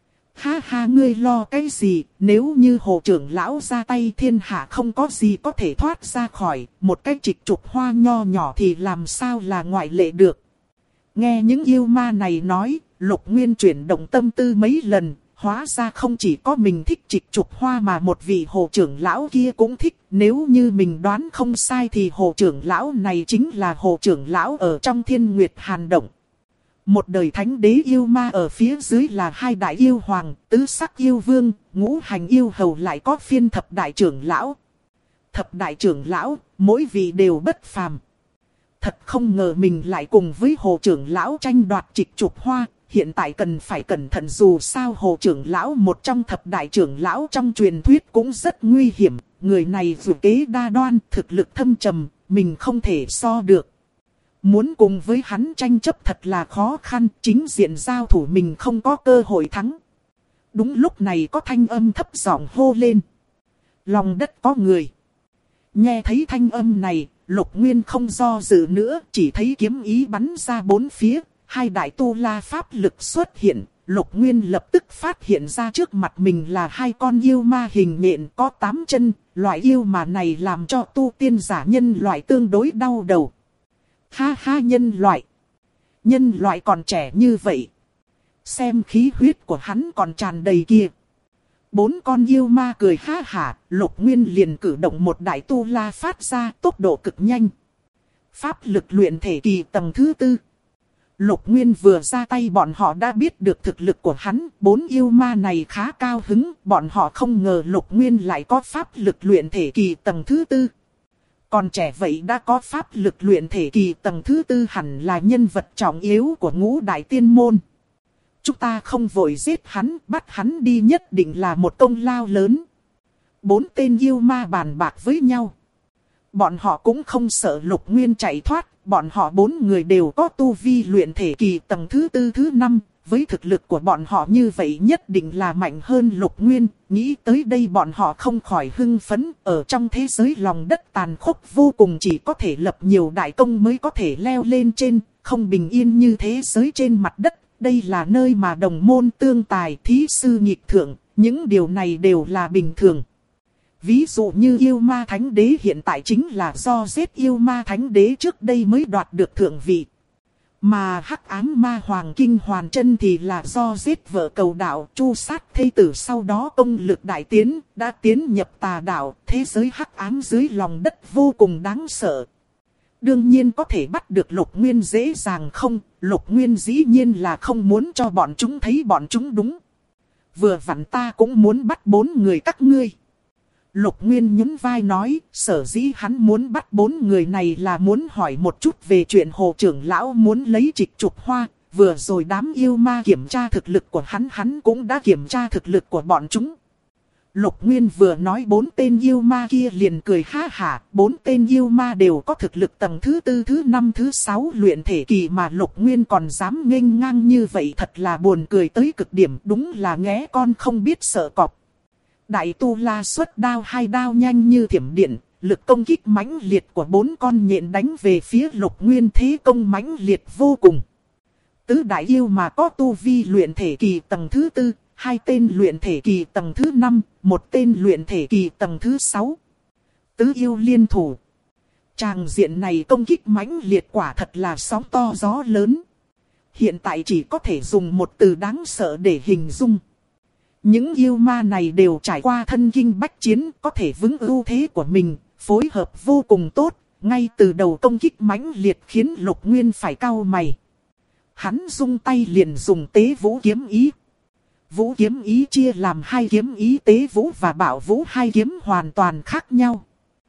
Speaker 1: Ha ha, ngươi lo cái gì, nếu như Hồ trưởng lão ra tay thiên hạ không có gì có thể thoát ra khỏi, một cái Trịch Trục Hoa nho nhỏ thì làm sao là ngoại lệ được. Nghe những yêu ma này nói, Lục Nguyên chuyển động tâm tư mấy lần, hóa ra không chỉ có mình thích Trịch Trục Hoa mà một vị Hồ trưởng lão kia cũng thích. Nếu như mình đoán không sai thì Hồ trưởng lão này chính là Hồ trưởng lão ở trong Thiên Nguyệt Hàn Động. Một đời thánh đế yêu ma, ở phía dưới là 2 đại yêu hoàng, tứ sắc yêu vương, ngũ hành yêu hầu, lại có phiên thập đại trưởng lão. Thập đại trưởng lão, mỗi vị đều bất phàm. Thật không ngờ mình lại cùng với Hồ trưởng lão tranh đoạt Trịch Trục Hoa. Hiện tại cần phải cẩn thận, dù sao Hồ trưởng lão một trong thập đại trưởng lão trong truyền thuyết cũng rất nguy hiểm. Người này dù kế đa đoan, thực lực thâm trầm, mình không thể so được. Muốn cùng với hắn tranh chấp thật là khó khăn, chính diện giao thủ mình không có cơ hội thắng. Đúng lúc này có thanh âm thấp giọng hô lên. Lòng đất có người. Nghe thấy thanh âm này, Lục Nguyên không do dự nữa, chỉ thấy kiếm ý bắn ra bốn phía, hai đại tu la pháp lực xuất hiện. Lục Nguyên lập tức phát hiện ra trước mặt mình là hai con yêu ma hình nhện có 8 chân, loại yêu ma này làm cho tu tiên giả nhân loại tương đối đau đầu. Ha ha, nhân loại còn trẻ như vậy. Xem khí huyết của hắn còn tràn đầy kia. 4 con yêu ma cười ha hả, Lục Nguyên liền cử động một đại tu la phát ra tốc độ cực nhanh. Pháp lực luyện thể kỳ tầng thứ 4. Lục Nguyên vừa ra tay bọn họ đã biết được thực lực của hắn, 4 yêu ma này khá cao hứng, bọn họ không ngờ Lục Nguyên lại có pháp lực luyện thể kỳ tầng thứ 4. Còn trẻ vậy đã có pháp lực luyện thể kỳ tầng thứ 4 hẳn là nhân vật trọng yếu của ngũ đại tiên môn. Chúng ta không vội giết hắn, bắt hắn đi nhất định là một công lao lớn. 4 tên yêu ma bàn bạc với nhau. Bọn họ cũng không sợ Lục Nguyên chạy thoát, bọn họ 4 người đều có tu vi luyện thể kỳ tầng thứ 4 thứ 5. Với thực lực của bọn họ như vậy nhất định là mạnh hơn Lục Nguyên. Nghĩ tới đây bọn họ không khỏi hưng phấn. Ở trong thế giới lòng đất tàn khốc vô cùng, chỉ có thể lập nhiều đại công mới có thể leo lên trên. Không bình yên như thế giới trên mặt đất. Đây là nơi mà đồng môn tương tài, thí sư nghịch thượng. Những điều này đều là bình thường. Ví dụ như yêu ma thánh đế hiện tại chính là do giết yêu ma thánh đế trước đây mới đoạt được thượng vị. Mà hắc ám ma hoàng kinh hoàn chân thì là do giết vợ cầu đạo chu sát thê tử, sau đó công lực đại tiến, đã tiến nhập tà đạo. Thế giới hắc ám dưới lòng đất vô cùng đáng sợ. Đương nhiên có thể bắt được Lục Nguyên dễ dàng không? Lục Nguyên dĩ nhiên là không muốn cho bọn chúng thấy bọn chúng đúng. Vừa vặn ta cũng muốn bắt 4 người các ngươi. Lục Nguyên nhún vai nói, sở dĩ hắn muốn bắt 4 người này là muốn hỏi một chút về chuyện Hồ trưởng lão muốn lấy trịch trục hoa. Vừa rồi đám yêu ma kiểm tra thực lực của hắn cũng đã kiểm tra thực lực của bọn chúng. Lục Nguyên vừa nói 4 tên yêu ma kia liền cười ha hả. 4 tên yêu ma đều có thực lực tầng thứ 4, thứ 5, thứ 6 luyện thể kỳ mà Lục Nguyên còn dám nghênh ngang như vậy, thật là buồn cười tới cực điểm. Đúng là nghé con không biết sợ cọp. Đại tu la xuất đao, 2 đao nhanh như thiểm điện, lực công kích mãnh liệt của 4 con nhện đánh về phía Lục Nguyên, thế công mãnh liệt vô cùng. Tứ đại yêu mà có tu vi luyện thể kỳ tầng thứ 4, 2 tên luyện thể kỳ tầng thứ 5, 1 tên luyện thể kỳ tầng thứ 6. Tứ yêu liên thủ. Tràng diện này công kích mãnh liệt quả thật là sóng to gió lớn. Hiện tại chỉ có thể dùng một từ đáng sợ để hình dung. Những yêu ma này đều trải qua thân kinh bách chiến, có thể vững ưu thế của mình, phối hợp vô cùng tốt. Ngay từ đầu công kích mãnh liệt khiến Lục Nguyên phải cau mày. Hắn rung tay liền dùng tế vũ kiếm ý. Vũ kiếm ý chia làm 2 kiếm ý tế vũ và bảo vũ, 2 kiếm hoàn toàn khác nhau.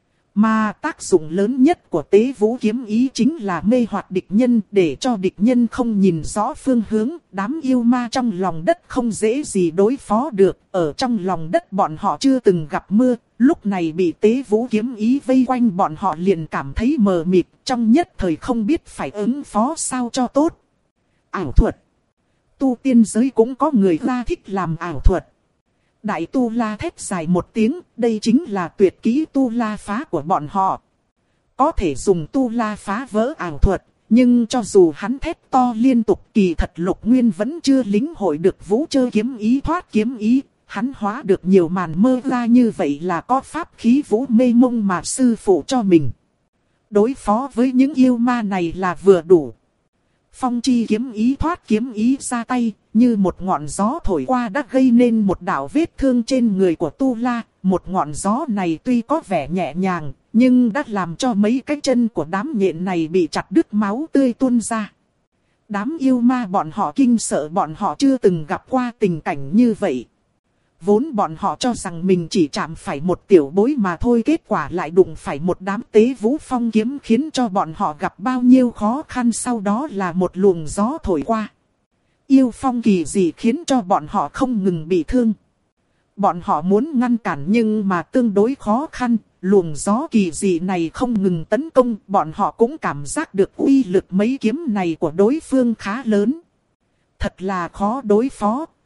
Speaker 1: Mà tác dụng lớn nhất của tế vũ kiếm ý chính là mê hoặc địch nhân, để cho địch nhân không nhìn rõ phương hướng. Đám yêu ma trong lòng đất không dễ gì đối phó được. Ở trong lòng đất bọn họ chưa từng gặp mưa. Lúc này bị tế vũ kiếm ý vây quanh, bọn họ liền cảm thấy mờ mịt, trong nhất thời không biết phải ứng phó sao cho tốt. Ảo thuật. Tu tiên giới cũng có người ra thích làm ảo thuật. Đại tu la thét dài một tiếng, đây chính là tuyệt kỹ tu la phá của bọn họ. Có thể dùng tu la phá vỡ ảo thuật, nhưng cho dù hắn thét to liên tục, kỳ thật Lục Nguyên vẫn chưa lĩnh hội được vũ chơi kiếm ý, thoát kiếm ý. Hắn hóa được nhiều màn mơ ra như vậy là có pháp khí vũ mê mông mà sư phụ cho mình. Đối phó với những yêu ma này là vừa đủ. Phong chi kiếm ý, thoát kiếm ý ra tay, như một ngọn gió thổi qua đã gây nên một đạo vết thương trên người của Tu La. Một ngọn gió này tuy có vẻ nhẹ nhàng, nhưng đã làm cho mấy cái chân của đám nhện này bị chặt đứt, máu tươi tuôn ra. Đám yêu ma bọn họ kinh sợ, bọn họ chưa từng gặp qua tình cảnh như vậy. Vốn bọn họ cho rằng mình chỉ chạm phải một tiểu bối mà thôi, kết quả lại đụng phải một đám tế vũ phong kiếm, khiến cho bọn họ gặp bao nhiêu khó khăn, sau đó là một luồng gió thổi qua. Yêu phong kỳ dị khiến cho bọn họ không ngừng bị thương. Bọn họ muốn ngăn cản nhưng mà tương đối khó khăn, luồng gió kỳ dị này không ngừng tấn công, bọn họ cũng cảm giác được uy lực mấy kiếm này của đối phương khá lớn. Thật là khó đối phó.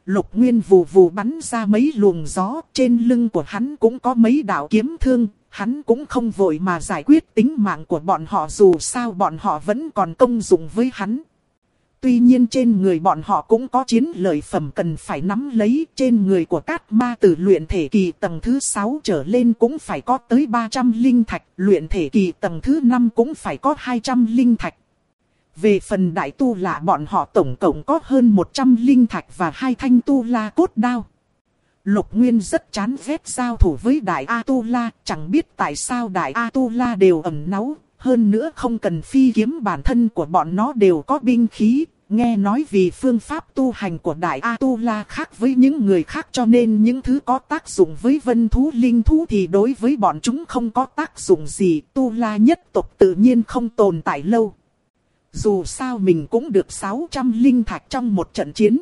Speaker 1: Lục Nguyên vù vù bắn ra mấy luồng gió, trên lưng của hắn cũng có mấy đạo kiếm thương, hắn cũng không vội mà giải quyết tính mạng của bọn họ, dù sao bọn họ vẫn còn công dụng với hắn. Tuy nhiên trên người bọn họ cũng có chiến lợi phẩm cần phải nắm lấy, trên người của Cát Ma từ luyện thể kỳ tầng thứ 6 trở lên cũng phải có tới 300 linh thạch, luyện thể kỳ tầng thứ 5 cũng phải có 200 linh thạch. Về phần đại tu la bọn họ tổng cộng có hơn 100 linh thạch và 2 thanh tu la cốt đao. Lục Nguyên rất chán ghét giao thủ với đại A Tu La, chẳng biết tại sao đại A Tu La đều ẩn náu, hơn nữa không cần phi kiếm, bản thân của bọn nó đều có binh khí. Nghe nói vì phương pháp tu hành của đại A Tu La khác với những người khác cho nên những thứ có tác dụng với vân thú linh thú thì đối với bọn chúng không có tác dụng gì. Tu La nhất tộc tự nhiên không tồn tại lâu. Dù sao mình cũng được 600 linh thạch trong một trận chiến.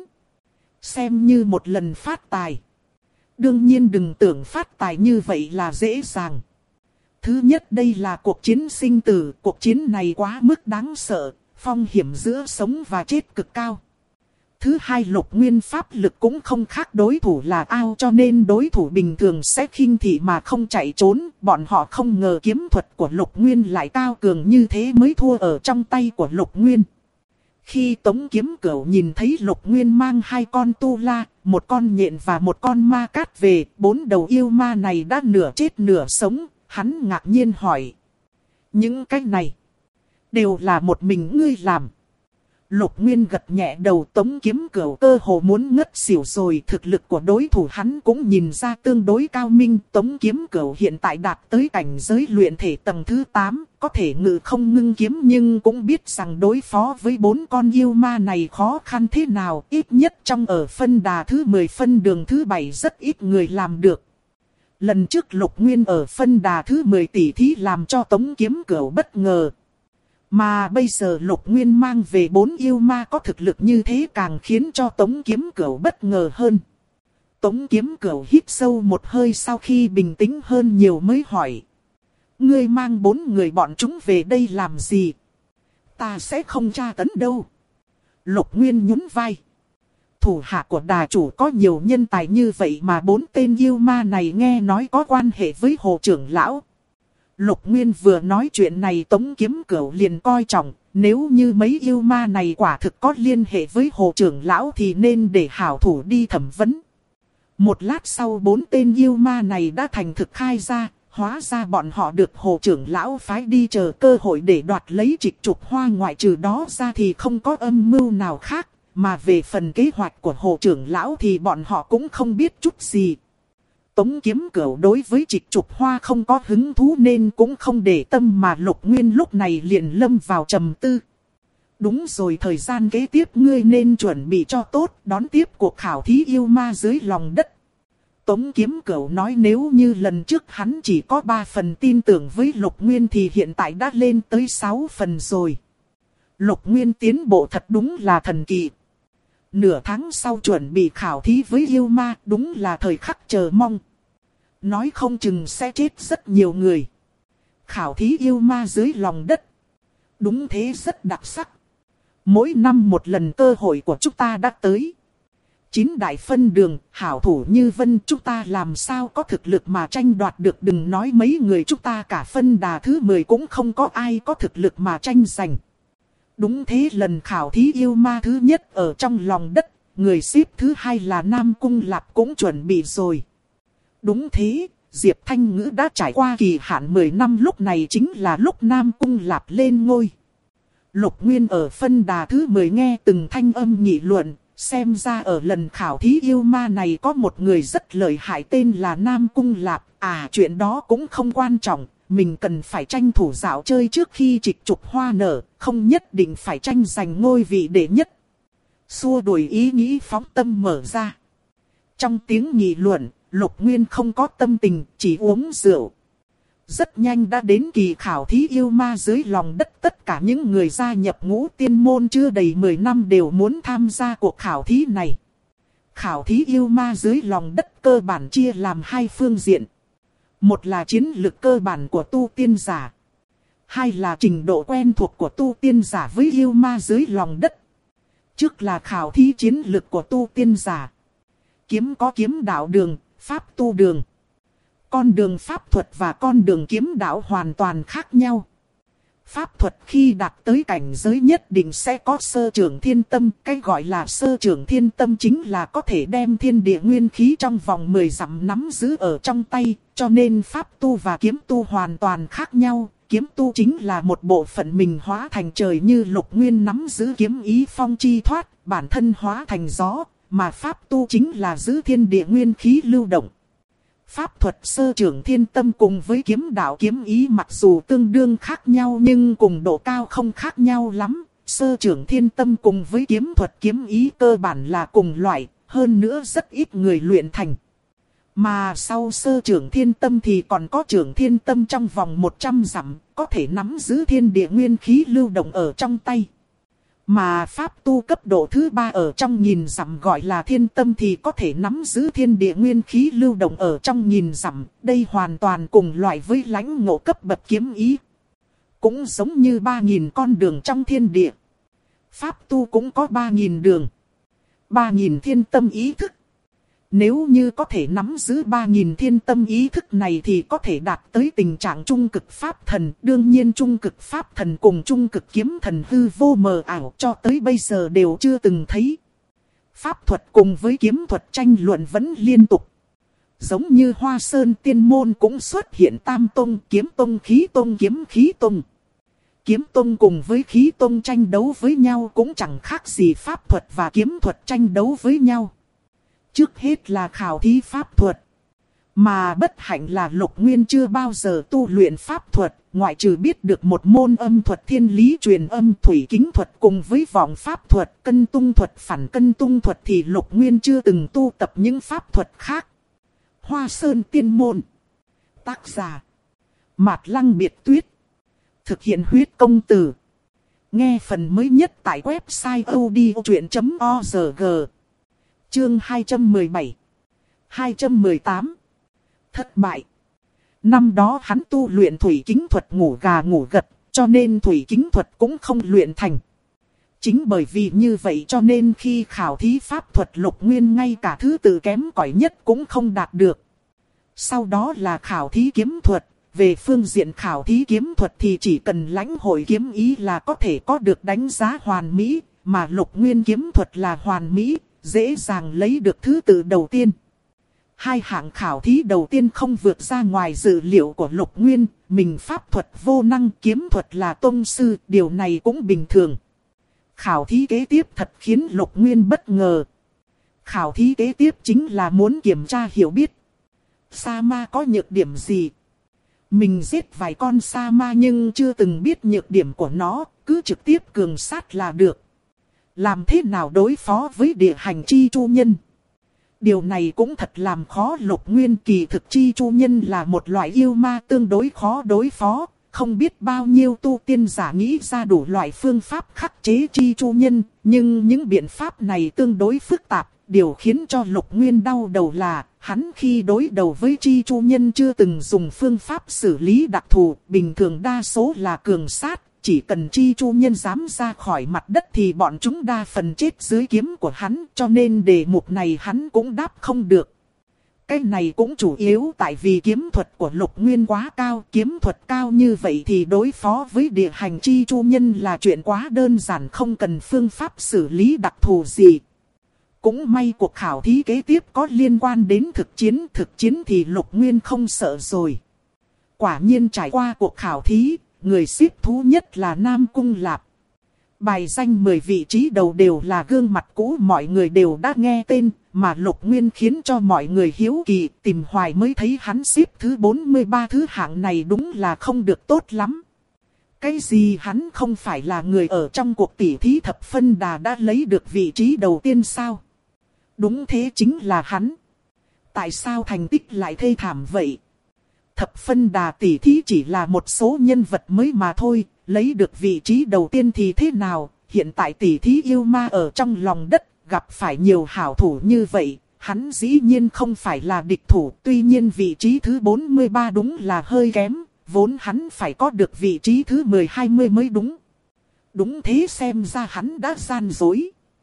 Speaker 1: Xem như một lần phát tài. Đương nhiên đừng tưởng phát tài như vậy là dễ dàng. Thứ nhất đây là cuộc chiến sinh tử, cuộc chiến này quá mức đáng sợ, phong hiểm giữa sống và chết cực cao. Thứ hai Lục Nguyên pháp lực cũng không khác đối thủ là ao, cho nên đối thủ bình thường sẽ khinh thị mà không chạy trốn. Bọn họ không ngờ kiếm thuật của Lục Nguyên lại cao cường như thế mới thua ở trong tay của Lục Nguyên. Khi Tống Kiếm Cửu nhìn thấy Lục Nguyên mang 2 con tu la, một con nhện và một con ma cát về, 4 đầu yêu ma này đã nửa chết nửa sống, hắn ngạc nhiên hỏi. Những cái này đều là một mình ngươi làm. Lục Nguyên gật nhẹ đầu, Tống Kiếm Cửu cơ hồ muốn ngất xỉu rồi, thực lực của đối thủ hắn cũng nhìn ra tương đối cao minh. Tống Kiếm Cửu hiện tại đạt tới cảnh giới luyện thể tầng thứ 8, có thể ngự không ngưng kiếm nhưng cũng biết rằng đối phó với 4 con yêu ma này khó khăn thế nào, ít nhất trong ở phân đà thứ 10 phân đường thứ 7 rất ít người làm được. Lần trước Lục Nguyên ở phân đà thứ 10 tỷ thí làm cho Tống Kiếm Cửu bất ngờ. Mà bây giờ Lục Nguyên mang về 4 yêu ma có thực lực như thế càng khiến cho Tống Kiếm Cửu bất ngờ hơn. Tống Kiếm Cửu hít sâu một hơi sau khi bình tĩnh hơn nhiều mới hỏi. Ngươi mang 4 người bọn chúng về đây làm gì? Ta sẽ không tra tấn đâu. Lục Nguyên nhún vai. Thủ hạ của đà chủ có nhiều nhân tài như vậy mà 4 tên yêu ma này nghe nói có quan hệ với Hồ trưởng lão. Lục Nguyên vừa nói chuyện này Tống Kiếm Cửu liền coi trọng, nếu như mấy yêu ma này quả thực có liên hệ với Hồ trưởng lão thì nên để hảo thủ đi thẩm vấn. Một lát sau 4 tên yêu ma này đã thành thực khai ra, hóa ra bọn họ được Hồ trưởng lão phái đi chờ cơ hội để đoạt lấy Trịch Trục Hoa, ngoại trừ đó ra thì không có âm mưu nào khác, mà về phần kế hoạch của Hồ trưởng lão thì bọn họ cũng không biết chút gì. Tống Kiếm Cửu đối với Trịch Trục Hoa không có hứng thú nên cũng không để tâm, mà Lục Nguyên lúc này liền lâm vào trầm tư. Đúng rồi, thời gian kế tiếp ngươi nên chuẩn bị cho tốt, đón tiếp cuộc khảo thí yêu ma dưới lòng đất. Tống Kiếm Cửu nói nếu như lần trước hắn chỉ có 3 phần tin tưởng với Lục Nguyên thì hiện tại đã lên tới 6 phần rồi. Lục Nguyên tiến bộ thật đúng là thần kỳ. Nửa tháng sau chuẩn bị khảo thí với yêu ma, đúng là thời khắc chờ mong. Nói không chừng sẽ chết rất nhiều người. Khảo thí yêu ma dưới lòng đất. Đúng thế, rất đặc sắc. Mỗi năm một lần cơ hội của chúng ta đã tới. 9 đại phân đường, hảo thủ như Vân chúng ta làm sao có thực lực mà tranh đoạt được, đừng nói mấy người chúng ta, cả phân đà thứ 10 cũng không có ai có thực lực mà tranh giành. Đúng thế, lần khảo thí yêu ma thứ nhất ở trong lòng đất, người xếp thứ 2 là Nam Cung Lạp cũng chuẩn bị rồi. Đúng thế, Diệp Thanh Ngữ đã trải qua kỳ hạn 10 năm, lúc này chính là lúc Nam Cung Lạp lên ngôi. Lục Nguyên ở phân đà thứ 10 nghe từng thanh âm nghị luận, xem ra ở lần khảo thí yêu ma này có một người rất lợi hại tên là Nam Cung Lạp. À, chuyện đó cũng không quan trọng. Mình cần phải tranh thủ dạo chơi trước khi Trịch Trục Hoa nở, không nhất định phải tranh giành ngôi vị đệ nhất. Xua đuổi ý nghĩ phóng tâm mở ra. Trong tiếng nghị luận, Lục Nguyên không có tâm tình, chỉ uống rượu. Rất nhanh đã đến kỳ khảo thí yêu ma dưới lòng đất, tất cả những người gia nhập ngũ tiên môn chưa đầy 10 năm đều muốn tham gia cuộc khảo thí này. Khảo thí yêu ma dưới lòng đất cơ bản chia làm 2 phương diện. Một là chiến lược cơ bản của tu tiên giả. 2 là trình độ quen thuộc của tu tiên giả với yêu ma dưới lòng đất. Trước là khảo thí chiến lược của tu tiên giả. Kiếm có kiếm đạo đường, pháp tu đường. Con đường pháp thuật và con đường kiếm đạo hoàn toàn khác nhau. Pháp thuật khi đạt tới cảnh giới nhất định sẽ có sơ trưởng thiên tâm. Cái gọi là sơ trưởng thiên tâm chính là có thể đem thiên địa nguyên khí trong vòng 10 dặm nắm giữ ở trong tay. Cho nên pháp tu và kiếm tu hoàn toàn khác nhau. Kiếm tu chính là một bộ phận mình hóa thành trời như Lục Nguyên nắm giữ kiếm ý phong chi thoát, bản thân hóa thành gió. Mà pháp tu chính là giữ thiên địa nguyên khí lưu động. Pháp thuật sơ trưởng thiên tâm cùng với kiếm đạo kiếm ý mặc dù tương đương khác nhau nhưng cùng độ cao không khác nhau lắm. Sơ trưởng thiên tâm cùng với kiếm thuật kiếm ý cơ bản là cùng loại, hơn nữa rất ít người luyện thành. Mà sau sơ trưởng thiên tâm thì còn có trưởng thiên tâm trong vòng 100 dặm, có thể nắm giữ thiên địa nguyên khí lưu động ở trong tay. Mà pháp tu cấp độ thứ 3 ở trong nghìn dặm gọi là thiên tâm thì có thể nắm giữ thiên địa nguyên khí lưu động ở trong nghìn dặm. Đây hoàn toàn cùng loại với lãnh ngộ cấp bậc kiếm ý. Cũng giống như 3.000 con đường trong thiên địa. Pháp tu cũng có 3.000 đường. 3.000 thiên tâm ý thức. Nếu như có thể nắm giữ 3.000 thiên tâm ý thức này thì có thể đạt tới tình trạng trung cực pháp thần. Đương nhiên trung cực pháp thần cùng trung cực kiếm thần hư vô mờ ảo cho tới bây giờ đều chưa từng thấy. Pháp thuật cùng với kiếm thuật tranh luận vẫn liên tục. Giống như Hoa Sơn Tiên Môn cũng xuất hiện Tam Tông, Kiếm Tông, Khí Tông, Kiếm Khí Tông. Kiếm Tông cùng với Khí Tông tranh đấu với nhau cũng chẳng khác gì pháp thuật và kiếm thuật tranh đấu với nhau. Trước hết là khảo thí pháp thuật. Mà bất hạnh là Lục Nguyên chưa bao giờ tu luyện pháp thuật, ngoại trừ biết được một môn âm thuật thiên lý truyền âm thủy kính thuật cùng với vọng pháp thuật, cân tung thuật, phản cân tung thuật thì Lục Nguyên chưa từng tu tập những pháp thuật khác. Hoa Sơn Tiên Môn. Tác giả Mạt Lăng Biệt Tuyết. Thực hiện huyết công từ. Nghe phần mới nhất tại website odchuyện.org. Chương 217 218 Thất bại. Năm đó hắn tu luyện thủy kính thuật ngủ gà ngủ gật, cho nên thủy kính thuật cũng không luyện thành. Chính bởi vì như vậy cho nên khi khảo thí pháp thuật Lục Nguyên ngay cả thứ tự kém cỏi nhất cũng không đạt được. Sau đó là khảo thí kiếm thuật. Về phương diện khảo thí kiếm thuật thì chỉ cần lãnh hội kiếm ý là có thể có được đánh giá hoàn mỹ, mà Lục Nguyên kiếm thuật là hoàn mỹ, dễ dàng lấy được thứ tự đầu tiên. Hai hạng khảo thí đầu tiên không vượt ra ngoài dự liệu của Lục Nguyên, mình pháp thuật vô năng, kiếm thuật là tông sư, điều này cũng bình thường. Khảo thí kế tiếp thật khiến Lục Nguyên bất ngờ. Khảo thí kế tiếp chính là muốn kiểm tra hiểu biết. Sa ma có nhược điểm gì? Mình giết vài con sa ma nhưng chưa từng biết nhược điểm của nó, cứ trực tiếp cường sát là được. Làm thế nào đối phó với địa hành chi chu nhân? Điều này cũng thật làm khó Lục Nguyên. Kỳ thực chi chu nhân là một loại yêu ma tương đối khó đối phó. Không biết bao nhiêu tu tiên giả nghĩ ra đủ loại phương pháp khắc chế chi chu nhân. Nhưng những biện pháp này tương đối phức tạp. Điều khiến cho Lục Nguyên đau đầu là hắn khi đối đầu với chi chu nhân chưa từng dùng phương pháp xử lý đặc thù. Bình thường đa số là cường sát. Chỉ cần chi chu nhân dám ra khỏi mặt đất thì bọn chúng đa phần chết dưới kiếm của hắn, cho nên đề mục này hắn cũng đáp không được. Cái này cũng chủ yếu tại vì kiếm thuật của Lục Nguyên quá cao, kiếm thuật cao như vậy thì đối phó với địa hành chi chu nhân là chuyện quá đơn giản, không cần phương pháp xử lý đặc thù gì. Cũng may cuộc khảo thí kế tiếp có liên quan đến thực chiến thì Lục Nguyên không sợ rồi. Quả nhiên trải qua cuộc khảo thí, người xếp thú nhất là Nam Cung Lạp. Bài danh 10 vị trí đầu đều là gương mặt cũ mọi người đều đã nghe tên, mà Lục Nguyên khiến cho mọi người hiếu kỳ, tìm hoài mới thấy hắn xếp thứ 43. Thứ hạng này đúng là không được tốt lắm. Cái gì hắn không phải là người ở trong cuộc tỉ thí thập phân đà đã lấy được vị trí đầu tiên sao? Đúng thế, chính là hắn. Tại sao thành tích lại thê thảm vậy? Thập phân đà tỉ thí chỉ là một số nhân vật mới mà thôi, lấy được vị trí đầu tiên thì thế nào? Hiện tại tỉ thí yêu ma ở trong lòng đất, gặp phải nhiều hảo thủ như vậy, hắn dĩ nhiên không phải là địch thủ. Tuy nhiên vị trí thứ 43 đúng là hơi kém, vốn hắn phải có được vị trí thứ 10-20 mới đúng. Đúng thế, xem ra hắn đã gian dối.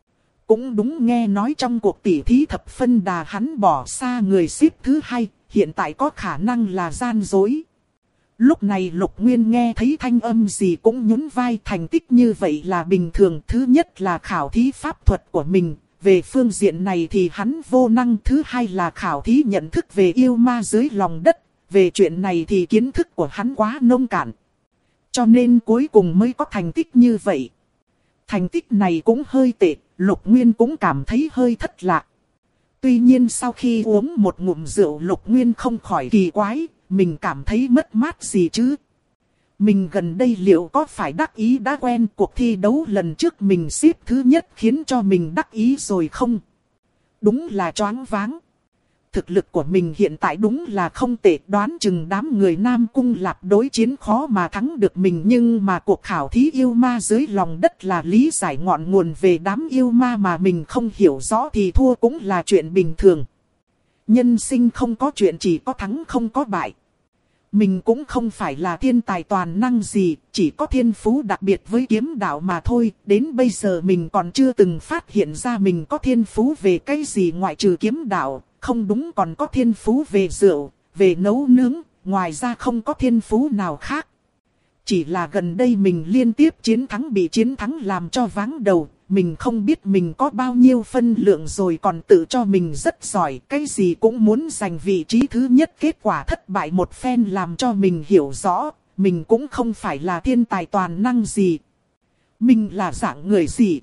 Speaker 1: Cũng đúng, nghe nói trong cuộc tỉ thí thập phân đà hắn bỏ xa người xếp thứ hai, hiện tại có khả năng là gian dối. Lúc này Lục Nguyên nghe thấy thanh âm gì cũng nhún vai, thành tích như vậy là bình thường. Thứ nhất là khảo thí pháp thuật của mình, về phương diện này thì hắn vô năng. Thứ hai là khảo thí nhận thức về yêu ma dưới lòng đất, về chuyện này thì kiến thức của hắn quá nông cạn. Cho nên cuối cùng mới có thành tích như vậy. Thành tích này cũng hơi tệ, Lục Nguyên cũng cảm thấy hơi thất lạc. Tuy nhiên sau khi uống một ngụm rượu, Lục Nguyên không khỏi kỳ quái, mình cảm thấy mất mát gì chứ? Mình gần đây liệu có phải đắc ý đã quen cuộc thi đấu lần trước mình xếp thứ nhất khiến cho mình đắc ý rồi không? Đúng là choáng váng. Thực lực của mình hiện tại đúng là không tệ, đoán chừng đám người Nam Cung Lạp đối chiến khó mà thắng được mình. Nhưng mà cuộc khảo thí yêu ma dưới lòng đất là lý giải ngọn nguồn về đám yêu ma mà mình không hiểu rõ thì thua cũng là chuyện bình thường. Nhân sinh không có chuyện chỉ có thắng không có bại. Mình cũng không phải là thiên tài toàn năng gì, chỉ có thiên phú đặc biệt với kiếm đạo mà thôi. Đến bây giờ mình còn chưa từng phát hiện ra mình có thiên phú về cái gì ngoại trừ kiếm đạo. Không đúng, còn có thiên phú về rượu, về nấu nướng, ngoài ra không có thiên phú nào khác. Chỉ là gần đây mình liên tiếp bị chiến thắng làm cho váng đầu. Mình không biết mình có bao nhiêu phân lượng rồi còn tự cho mình rất giỏi. Cái gì cũng muốn giành vị trí thứ nhất, kết quả thất bại một phen làm cho mình hiểu rõ. Mình cũng không phải là thiên tài toàn năng gì. Mình là dạng người gì?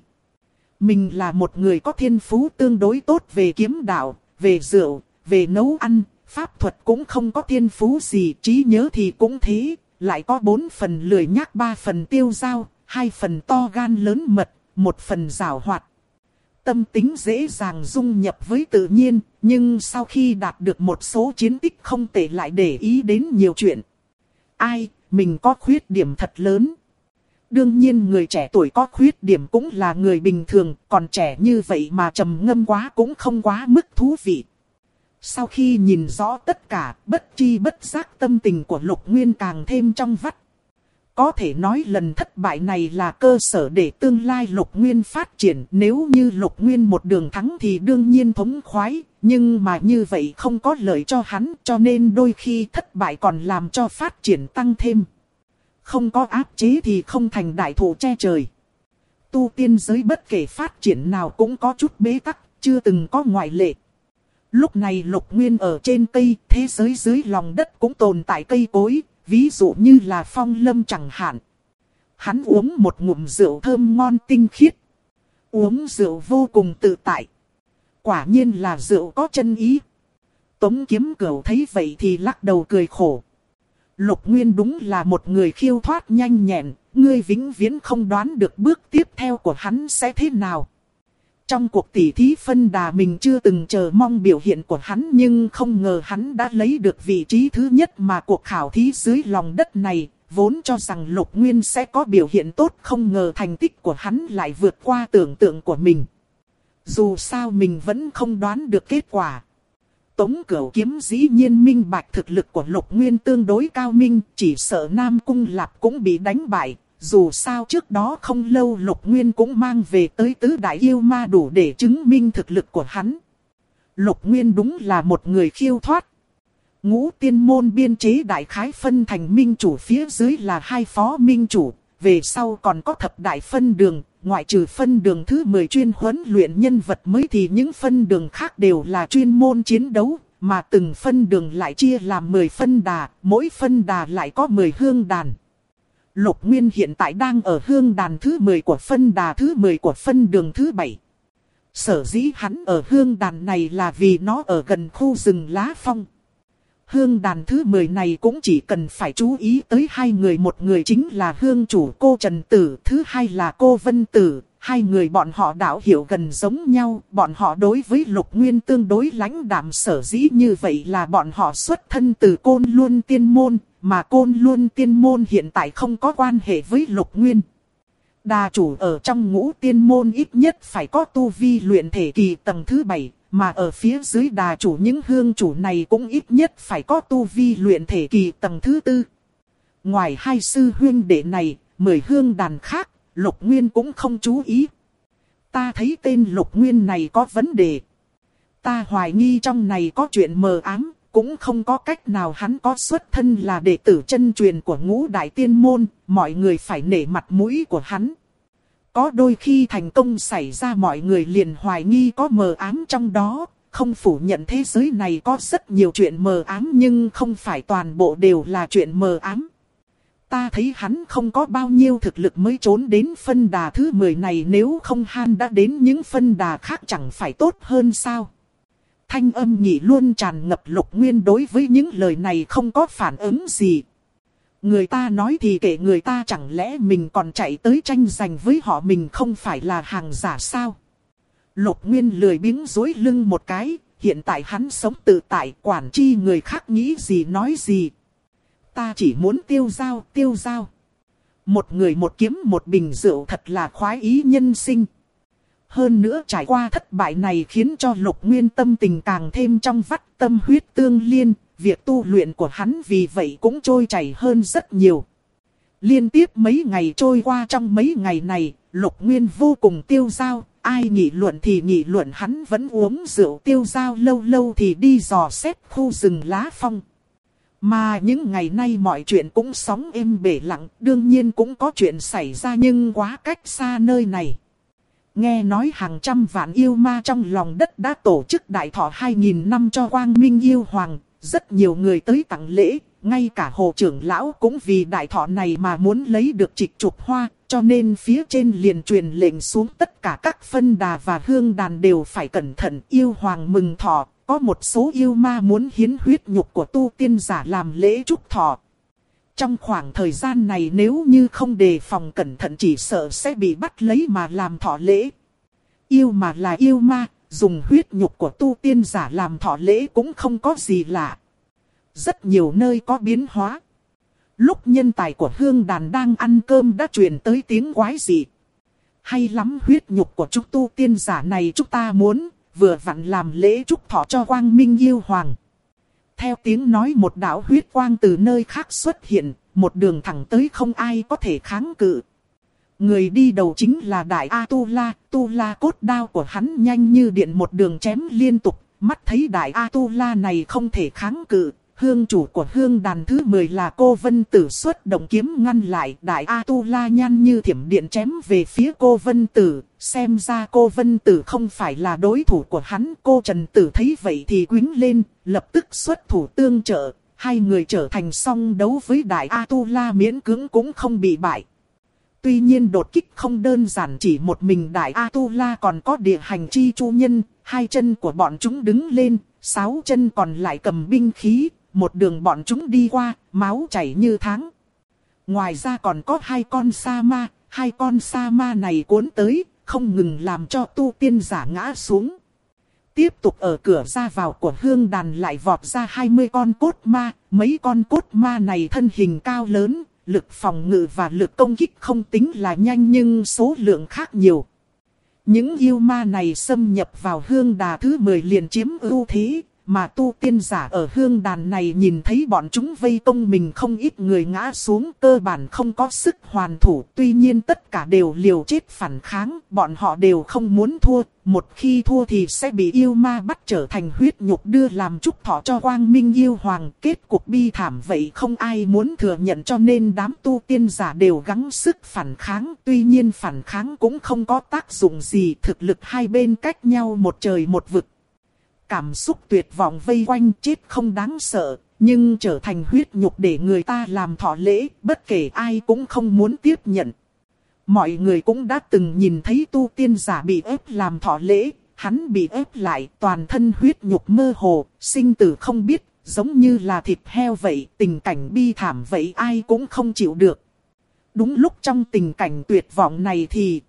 Speaker 1: Mình là một người có thiên phú tương đối tốt về kiếm đạo, về rượu, về nấu ăn. Pháp thuật cũng không có thiên phú gì, trí nhớ thì cũng thế. Lại có 4 phần lười nhác, 3 phần tiêu dao, 2 phần to gan lớn mật, 1 phần giảo hoạt. Tâm tính dễ dàng dung nhập với tự nhiên, nhưng sau khi đạt được một số chiến tích không tệ lại để ý đến nhiều chuyện. Mình có khuyết điểm thật lớn. Đương nhiên người trẻ tuổi có khuyết điểm cũng là người bình thường, còn trẻ như vậy mà trầm ngâm quá cũng không quá mức thú vị. Sau khi nhìn rõ tất cả, bất chi bất giác tâm tình của Lục Nguyên càng thêm trong vắt. Có thể nói lần thất bại này là cơ sở để tương lai Lục Nguyên phát triển. Nếu như Lục Nguyên một đường thắng thì đương nhiên thống khoái. Nhưng mà như vậy không có lợi cho hắn, cho nên đôi khi thất bại còn làm cho phát triển tăng thêm. Không có áp chế thì không thành đại thụ che trời. Tu tiên giới bất kể phát triển nào cũng có chút bế tắc, chưa từng có ngoại lệ. Lúc này Lục Nguyên ở trên cây, thế giới dưới lòng đất cũng tồn tại cây cối, ví dụ như là phong lâm chẳng hạn. Hắn uống một ngụm rượu thơm ngon tinh khiết. Uống rượu vô cùng tự tại. Quả nhiên là rượu có chân ý. Tống Kiếm Cửu thấy vậy thì lắc đầu cười khổ. Lục Nguyên đúng là một người khiêu thoát nhanh nhẹn, ngươi vĩnh viễn không đoán được bước tiếp theo của hắn sẽ thế nào. Trong cuộc tỉ thí phân đà mình chưa từng chờ mong biểu hiện của hắn, nhưng không ngờ hắn đã lấy được vị trí thứ nhất mà cuộc khảo thí dưới lòng đất này. Vốn cho rằng Lục Nguyên sẽ có biểu hiện tốt, không ngờ thành tích của hắn lại vượt qua tưởng tượng của mình. Dù sao mình vẫn không đoán được kết quả. Tống Cửu Kiếm dĩ nhiên minh bạch thực lực của Lục Nguyên tương đối cao minh, chỉ sợ Nam Cung Lạp cũng bị đánh bại. Dù sao trước đó không lâu Lục Nguyên cũng mang về tới tứ đại yêu ma đủ để chứng minh thực lực của hắn. Lục Nguyên đúng là một người khiêu thoát. Ngũ tiên môn biên chế đại khái phân thành minh chủ, phía dưới là 2 phó minh chủ. Về sau còn có thập đại phân đường, ngoại trừ phân đường thứ 10 chuyên huấn luyện nhân vật mới thì những phân đường khác đều là chuyên môn chiến đấu. Mà từng phân đường lại chia làm 10 phân đà, mỗi phân đà lại có 10 hương đàn. Lục Nguyên hiện tại đang ở hương đàn thứ 10 của phân đà thứ 10 của phân đường thứ 7. Sở dĩ hắn ở hương đàn này là vì nó ở gần khu rừng lá phong. Hương đàn thứ 10 này cũng chỉ cần phải chú ý tới 2 người, một người chính là hương chủ cô Trần Tử, thứ hai là cô Vân Tử. 2 người bọn họ đạo hiểu gần giống nhau, bọn họ đối với Lục Nguyên tương đối lãnh đạm, sở dĩ như vậy là bọn họ xuất thân từ Côn Luân Tiên Môn, mà Côn Luân Tiên Môn hiện tại không có quan hệ với Lục Nguyên. Đà chủ ở trong Ngũ Tiên Môn ít nhất phải có tu vi luyện thể kỳ tầng thứ 7, mà ở phía dưới đà chủ những hương chủ này cũng ít nhất phải có tu vi luyện thể kỳ tầng thứ 4. Ngoài 2 sư huynh đệ này, 10 hương đàn khác, Lục Nguyên cũng không chú ý. Ta thấy tên Lục Nguyên này có vấn đề. Ta hoài nghi trong này có chuyện mờ ám, cũng không có cách nào hắn có xuất thân là đệ tử chân truyền của Ngũ Đại Tiên Môn, mọi người phải nể mặt mũi của hắn. Có đôi khi thành công xảy ra mọi người liền hoài nghi có mờ ám trong đó, không phủ nhận thế giới này có rất nhiều chuyện mờ ám nhưng không phải toàn bộ đều là chuyện mờ ám. Ta thấy hắn không có bao nhiêu thực lực mới trốn đến phân đà thứ 10 này, nếu không han đã đến những phân đà khác chẳng phải tốt hơn sao. Thanh âm nhị luôn tràn ngập. Lục Nguyên đối với những lời này không có phản ứng gì. Người ta nói thì kệ người ta, chẳng lẽ mình còn chạy tới tranh giành với họ, mình không phải là hàng giả sao? Lục Nguyên lười biếng duỗi lưng một cái, hiện tại hắn sống tự tại, quản chi người khác nghĩ gì nói gì. Ta chỉ muốn tiêu dao. Một người một kiếm một bình rượu thật là khoái ý nhân sinh. Hơn nữa trải qua thất bại này khiến cho Lục Nguyên tâm tình càng thêm trong vắt, tâm huyết tương liên, việc tu luyện của hắn vì vậy cũng trôi chảy hơn rất nhiều. Liên tiếp mấy ngày trôi qua, trong mấy ngày này, Lục Nguyên vô cùng tiêu dao, ai nghị luận thì nghị luận, hắn vẫn uống rượu tiêu dao, lâu lâu thì đi dò xét khu rừng lá phong. Mà những ngày nay mọi chuyện cũng sóng êm bể lặng, đương nhiên cũng có chuyện xảy ra nhưng quá cách xa nơi này. Nghe nói hàng trăm vạn yêu ma trong lòng đất đã tổ chức đại thọ 2000 năm cho Quang Minh Yêu Hoàng, rất nhiều người tới tặng lễ, ngay cả Hồ trưởng lão cũng vì đại thọ này mà muốn lấy được trịch trục hoa, cho nên phía trên liền truyền lệnh xuống tất cả các phân đà và hương đàn đều phải cẩn thận. Yêu Hoàng mừng thọ, có một số yêu ma muốn hiến huyết nhục của tu tiên giả làm lễ chúc thọ. Trong khoảng thời gian này nếu như không đề phòng cẩn thận chỉ sợ sẽ bị bắt lấy mà làm thọ lễ. Yêu mà là yêu ma, dùng huyết nhục của tu tiên giả làm thọ lễ cũng không có gì lạ. Rất nhiều nơi có biến hóa. Lúc nhân tài của hương đàn đang ăn cơm đã truyền tới tiếng quái dị. Hay lắm, huyết nhục của chúng tu tiên giả này chúng ta muốn, vừa vặn làm lễ chúc thọ cho Quang Minh Yêu Hoàng. Theo tiếng nói, một đạo huyết quang từ nơi khác xuất hiện, một đường thẳng tới không ai có thể kháng cự. Người đi đầu chính là Đại A-tu-la, tu-la cốt đao của hắn nhanh như điện một đường chém liên tục, mắt thấy Đại A-tu-la này không thể kháng cự. Hương chủ của hương đàn thứ 10 là Cô Vân Tử xuất động kiếm ngăn lại. Đại A-tu-la nhanh như thiểm điện chém về phía Cô Vân Tử. Xem ra Cô Vân Tử không phải là đối thủ của hắn. Cô Trần Tử thấy vậy thì quýnh lên, lập tức xuất thủ tương trợ. Hai người trở thành song đấu với Đại A-tu-la, miễn cưỡng cũng không bị bại. Tuy nhiên đột kích không đơn giản chỉ một mình Đại A-tu-la, còn có địa hành chi chu nhân. Hai chân của bọn chúng đứng lên, 6 chân còn lại cầm binh khí. Một đường bọn chúng đi qua, máu chảy như thác. Ngoài ra còn có hai con sa ma, hai con sa ma này cuốn tới, không ngừng làm cho tu tiên giả ngã xuống. Tiếp tục ở cửa ra vào của hương đàn lại vọt ra 20 con cốt ma, mấy con cốt ma này thân hình cao lớn, lực phòng ngự và lực công kích không tính là nhanh nhưng số lượng khác nhiều. Những yêu ma này xâm nhập vào hương đà thứ 10 liền chiếm ưu thế. Mà tu tiên giả ở hương đàn này nhìn thấy bọn chúng vây công mình, không ít người ngã xuống, cơ bản không có sức hoàn thủ. Tuy nhiên tất cả đều liều chết phản kháng, bọn họ đều không muốn thua. Một khi thua thì sẽ bị yêu ma bắt trở thành huyết nhục đưa làm chúc thọ cho Quang Minh Yêu Hoàng. Kết cục bi thảm vậy không ai muốn thừa nhận, cho nên đám tu tiên giả đều gắng sức phản kháng. Tuy nhiên phản kháng cũng không có tác dụng gì, thực lực hai bên cách nhau một trời một vực. Cảm xúc tuyệt vọng vây quanh, chết không đáng sợ, nhưng trở thành huyết nhục để người ta làm thọ lễ, bất kể ai cũng không muốn tiếp nhận. Mọi người cũng đã từng nhìn thấy tu tiên giả bị ép làm thọ lễ, hắn bị ép lại, toàn thân huyết nhục mơ hồ, sinh tử không biết, giống như là thịt heo vậy, tình cảnh bi thảm vậy ai cũng không chịu được. Đúng lúc trong tình cảnh tuyệt vọng này thì...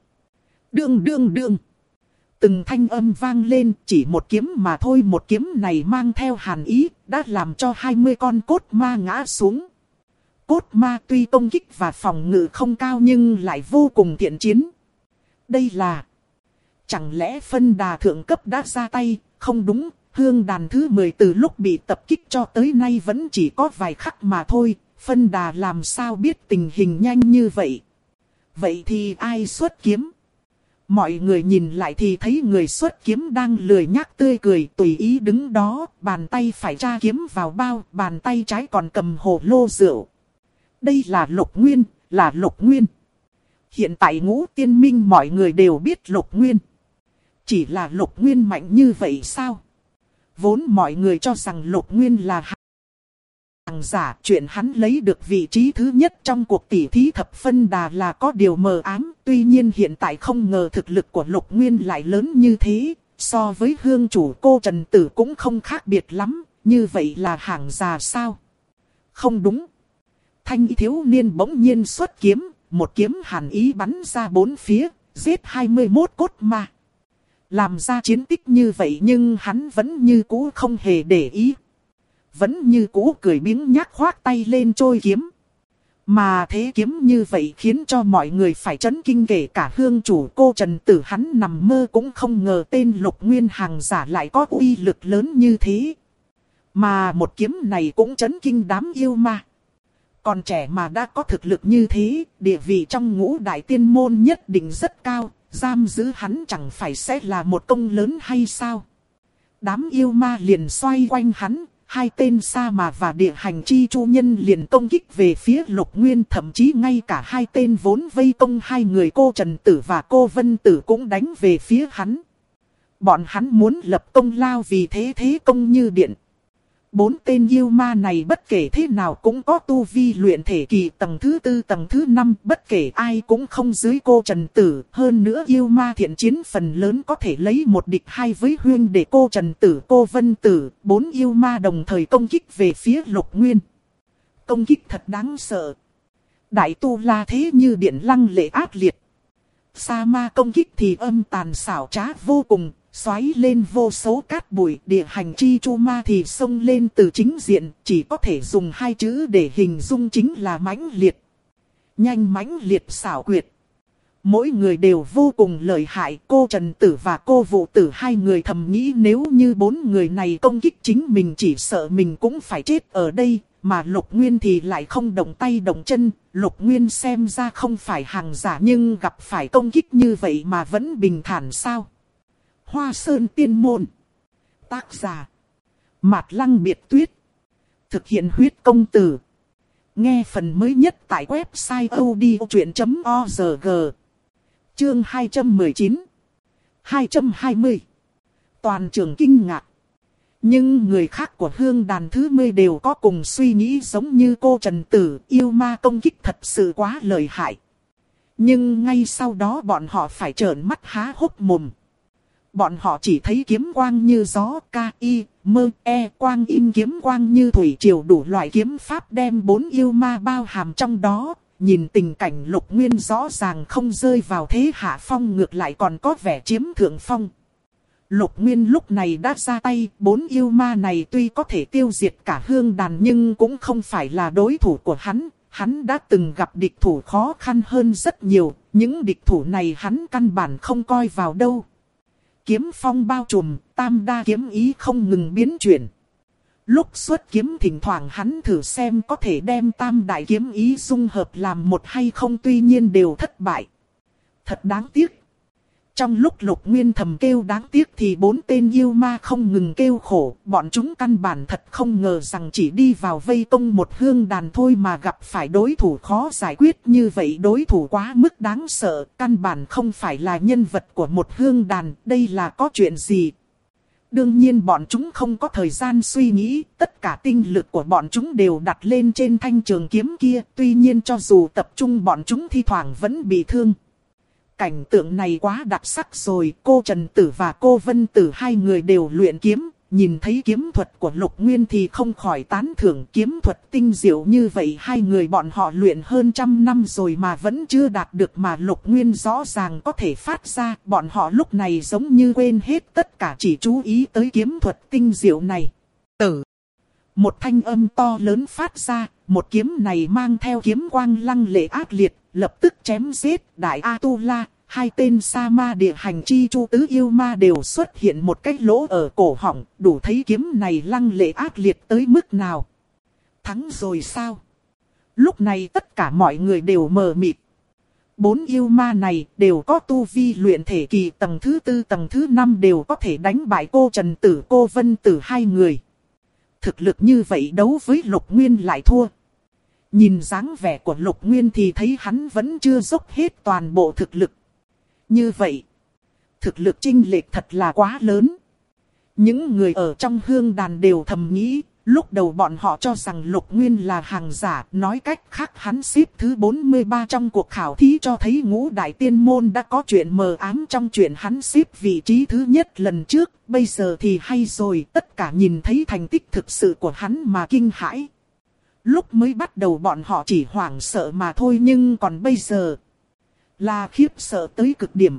Speaker 1: Đương. Từng thanh âm vang lên, chỉ một kiếm mà thôi, một kiếm này mang theo hàn ý, đã làm cho 20 con cốt ma ngã xuống. Cốt ma tuy công kích và phòng ngự không cao nhưng lại vô cùng thiện chiến. Đây là... Chẳng lẽ phân đà thượng cấp đã ra tay? Không đúng, hương đàn thứ 10 từ lúc bị tập kích cho tới nay vẫn chỉ có vài khắc mà thôi. Phân đà làm sao biết tình hình nhanh như vậy? Vậy thì ai xuất kiếm? Mọi người nhìn lại thì thấy người xuất kiếm đang lười nhác tươi cười tùy ý đứng đó, bàn tay phải tra kiếm vào bao, bàn tay trái còn cầm hồ lô rượu. Đây là Lục Nguyên, là Lục Nguyên. Hiện tại Ngũ Tiên Minh mọi người đều biết Lục Nguyên. Chỉ là Lục Nguyên mạnh như vậy sao? Vốn mọi người cho rằng Lục Nguyên là hàng giả, chuyện hắn lấy được vị trí thứ nhất trong cuộc tỉ thí thập phân đà là có điều mờ ám. Tuy nhiên hiện tại không ngờ thực lực của Lục Nguyên lại lớn như thế, so với hương chủ cô Trần Tử cũng không khác biệt lắm, như vậy là hàng giả sao? Không đúng. Thanh y thiếu niên bỗng nhiên xuất kiếm, một kiếm hàn ý bắn ra bốn phía, giết 21 cốt ma. Làm ra chiến tích như vậy nhưng hắn vẫn như cũ không hề để ý. Vẫn như cũ cười biếng nhác khoác tay lên trôi kiếm. Mà thế kiếm như vậy khiến cho mọi người phải chấn kinh, kể cả hương chủ cô Trần Tử hắn nằm mơ cũng không ngờ tên Lục Nguyên hàng giả lại có uy lực lớn như thế. Mà một kiếm này cũng chấn kinh đám yêu ma. Còn trẻ mà đã có thực lực như thế, địa vị trong ngũ đại tiên môn nhất định rất cao, giam giữ hắn chẳng phải sẽ là một công lớn hay sao? Đám yêu ma liền xoay quanh hắn, hai tên Sa Mà và Địa Hành Chi Chu Nhân liền công kích về phía Lục Nguyên, thậm chí ngay cả hai tên vốn vây công hai người cô Trần Tử và cô Vân Tử cũng đánh về phía hắn. Bọn hắn muốn lập công lao vì thế công như điện. Bốn tên yêu ma này bất kể thế nào cũng có tu vi luyện thể kỳ tầng thứ 4 tầng thứ 5, bất kể ai cũng không dưới cô Trần Tử. Hơn nữa yêu ma thiện chiến phần lớn có thể lấy một địch hai với huyên để cô Trần Tử cô Vân Tử. Bốn yêu ma đồng thời công kích về phía Lục Nguyên. Công kích thật đáng sợ. Đại tu la thế như điện lăng lệ ác liệt. Sa ma công kích thì âm tàn xảo trá vô cùng. Xoáy lên vô số cát bụi, Địa Hành Chi Chu Ma thì xông lên từ chính diện, chỉ có thể dùng hai chữ để hình dung chính là mãnh liệt. Nhanh mãnh liệt xảo quyệt. Mỗi người đều vô cùng lợi hại, cô Trần Tử và cô Vũ Tử hai người thầm nghĩ nếu như bốn người này công kích chính mình chỉ sợ mình cũng phải chết ở đây, mà Lục Nguyên thì lại không động tay động chân. Lục Nguyên xem ra không phải hàng giả nhưng gặp phải công kích như vậy mà vẫn bình thản sao? Hoa Sơn Tiên Môn. Tác giả Mạt Lăng Biệt Tuyết. Thực hiện huyết công từ. Nghe phần mới nhất tại website odchuyện.org. Chương 219 220. Toàn trường kinh ngạc. Nhưng người khác của hương đàn thứ 10 đều có cùng suy nghĩ giống như cô Trần Tử. Yêu ma công kích thật sự quá lợi hại. Nhưng ngay sau đó bọn họ phải trợn mắt há hốc mồm. Bọn họ chỉ thấy kiếm quang như gió, ca y, mơ, e, quang in kiếm quang như thủy triều, đủ loại kiếm pháp đem bốn yêu ma bao hàm trong đó. Nhìn tình cảnh Lục Nguyên rõ ràng không rơi vào thế hạ phong, ngược lại còn có vẻ chiếm thượng phong. Lục Nguyên lúc này đã ra tay, bốn yêu ma này tuy có thể tiêu diệt cả hương đàn nhưng cũng không phải là đối thủ của hắn. Hắn đã từng gặp địch thủ khó khăn hơn rất nhiều, những địch thủ này hắn căn bản không coi vào đâu. Kiếm phong bao trùm, tam đa kiếm ý không ngừng biến chuyển. Lúc xuất kiếm thỉnh thoảng hắn thử xem có thể đem tam đại kiếm ý dung hợp làm một hay không, tuy nhiên đều thất bại. Thật đáng tiếc. Trong lúc Lục Nguyên thầm kêu đáng tiếc thì bốn tên yêu ma không ngừng kêu khổ. Bọn chúng căn bản thật không ngờ rằng chỉ đi vào vây công một hương đàn thôi mà gặp phải đối thủ khó giải quyết như vậy. Đối thủ quá mức đáng sợ, căn bản không phải là nhân vật của một hương đàn. Đây là có chuyện gì? Đương nhiên bọn chúng không có thời gian suy nghĩ, tất cả tinh lực của bọn chúng đều đặt lên trên thanh trường kiếm kia. Tuy nhiên cho dù tập trung bọn chúng thi thoảng vẫn bị thương. Cảnh tượng này quá đặc sắc rồi, cô Trần Tử và cô Vân Tử hai người đều luyện kiếm, nhìn thấy kiếm thuật của Lục Nguyên thì không khỏi tán thưởng. Kiếm thuật tinh diệu như vậy hai người bọn họ luyện hơn 100 năm rồi mà vẫn chưa đạt được, mà Lục Nguyên rõ ràng có thể phát ra. Bọn họ lúc này giống như quên hết tất cả, chỉ chú ý tới kiếm thuật tinh diệu này. Tử. Một thanh âm to lớn phát ra, một kiếm này mang theo kiếm quang lăng lệ ác liệt, lập tức chém giết Đại A-tu-la. Hai tên Sa Ma Địa Hành Chi Chu tứ yêu ma đều xuất hiện một cái lỗ ở cổ họng, đủ thấy kiếm này lăng lệ ác liệt tới mức nào. Thắng rồi sao? Lúc này tất cả mọi người đều mờ mịt. 4 yêu ma này đều có tu vi luyện thể kỳ tầng thứ 4 tầng thứ 5 đều có thể đánh bại cô Trần Tử cô Vân Tử hai người. Thực lực như vậy đấu với Lục Nguyên lại thua. Nhìn dáng vẻ của Lục Nguyên thì thấy hắn vẫn chưa dốc hết toàn bộ thực lực. Như vậy, thực lực chênh lệch thật là quá lớn. Những người ở trong hương đàn đều thầm nghĩ, lúc đầu bọn họ cho rằng Lục Nguyên là hàng giả, nói cách khác hắn xếp thứ 43 trong cuộc khảo thí cho thấy ngũ đại tiên môn đã có chuyện mờ ám trong chuyện hắn xếp vị trí thứ nhất lần trước, bây giờ thì hay rồi, tất cả nhìn thấy thành tích thực sự của hắn mà kinh hãi. Lúc mới bắt đầu bọn họ chỉ hoảng sợ mà thôi, nhưng còn bây giờ là khiếp sợ tới cực điểm.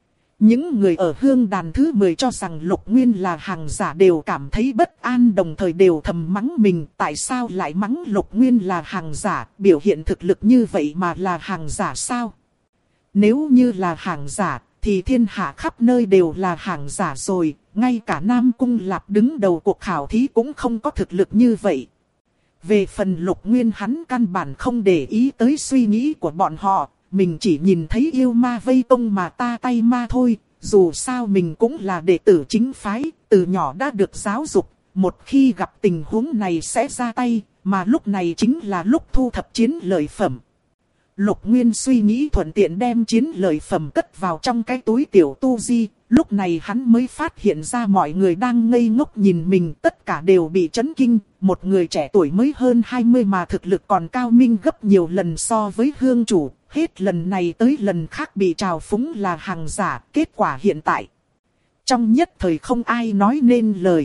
Speaker 1: Những người ở hương đàn thứ 10 cho rằng Lục Nguyên là hàng giả đều cảm thấy bất an, đồng thời đều thầm mắng mình, tại sao lại mắng Lục Nguyên là hàng giả, biểu hiện thực lực như vậy mà là hàng giả sao? Nếu như là hàng giả, thì thiên hạ khắp nơi đều là hàng giả rồi, ngay cả Nam Cung Lạp đứng đầu cuộc khảo thí cũng không có thực lực như vậy. Về phần Lục Nguyên hắn căn bản không để ý tới suy nghĩ của bọn họ. Mình chỉ nhìn thấy yêu ma vây công mà ta tay ma thôi, dù sao mình cũng là đệ tử chính phái, từ nhỏ đã được giáo dục, một khi gặp tình huống này sẽ ra tay, mà lúc này chính là lúc thu thập chiến lợi phẩm. Lục Nguyên suy nghĩ thuận tiện đem chiến lợi phẩm cất vào trong cái túi tiểu tu di, lúc này hắn mới phát hiện ra mọi người đang ngây ngốc nhìn mình, tất cả đều bị chấn kinh, một người trẻ tuổi mới hơn 20 mà thực lực còn cao minh gấp nhiều lần so với hương chủ. Hết lần này tới lần khác bị trào phúng là hàng giả, kết quả hiện tại trong nhất thời không ai nói nên lời.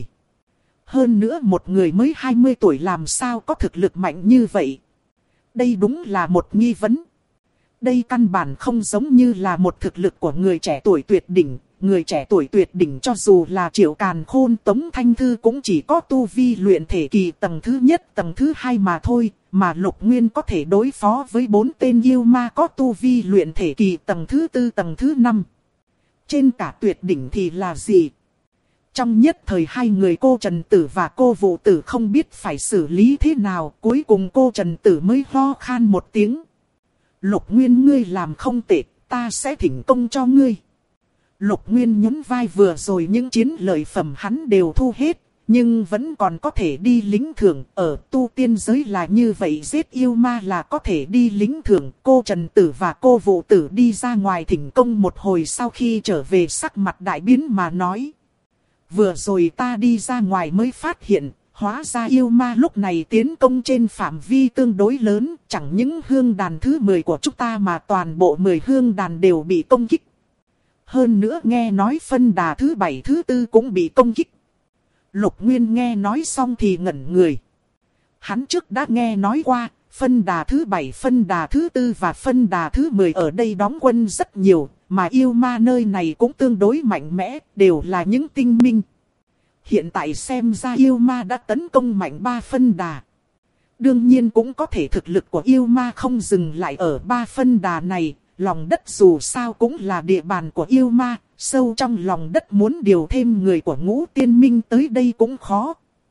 Speaker 1: Hơn nữa một người mới 20 tuổi làm sao có thực lực mạnh như vậy? Đây đúng là một nghi vấn. Đây căn bản không giống như là một thực lực của người trẻ tuổi tuyệt đỉnh. Người trẻ tuổi tuyệt đỉnh cho dù là Triệu Càn Khôn, Tống Thanh Thư cũng chỉ có tu vi luyện thể kỳ tầng thứ nhất, tầng thứ 2 mà thôi. Mà Lục Nguyên có thể đối phó với 4 tên yêu ma có tu vi luyện thể kỳ tầng thứ 4, tầng thứ 5. Trên cả tuyệt đỉnh thì là gì? Trong nhất thời hai người cô Trần Tử và cô Vũ Tử không biết phải xử lý thế nào, cuối cùng cô Trần Tử mới ho khan một tiếng. Lục Nguyên ngươi làm không tệ, ta sẽ thỉnh công cho ngươi. Lục Nguyên nhún vai, vừa rồi những chiến lợi phẩm hắn đều thu hết, nhưng vẫn còn có thể đi lính thưởng, ở tu tiên giới là như vậy, giết yêu ma là có thể đi lính thưởng. Cô Trần Tử và cô Vũ Tử đi ra ngoài thỉnh công một hồi, sau khi trở về sắc mặt đại biến mà nói. Vừa rồi ta đi ra ngoài mới phát hiện, hóa ra yêu ma lúc này tiến công trên phạm vi tương đối lớn, chẳng những hương đàn thứ 10 của chúng ta mà toàn bộ 10 hương đàn đều bị công kích. Hơn nữa nghe nói phân đà thứ 7 thứ 4 cũng bị công kích. Lục Nguyên nghe nói xong thì ngẩn người. Hắn trước đã nghe nói qua, phân đà thứ 7, phân đà thứ 4 và phân đà thứ 10 ở đây đóng quân rất nhiều, mà yêu ma nơi này cũng tương đối mạnh mẽ, đều là những tinh minh. Hiện tại xem ra yêu ma đã tấn công mạnh 3 phân đà. Đương nhiên cũng có thể thực lực của yêu ma không dừng lại ở 3 phân đà này. Lòng đất dù sao cũng là địa bàn của yêu ma, sâu trong lòng đất muốn điều thêm người của Ngũ Tiên Minh tới đây cũng khó.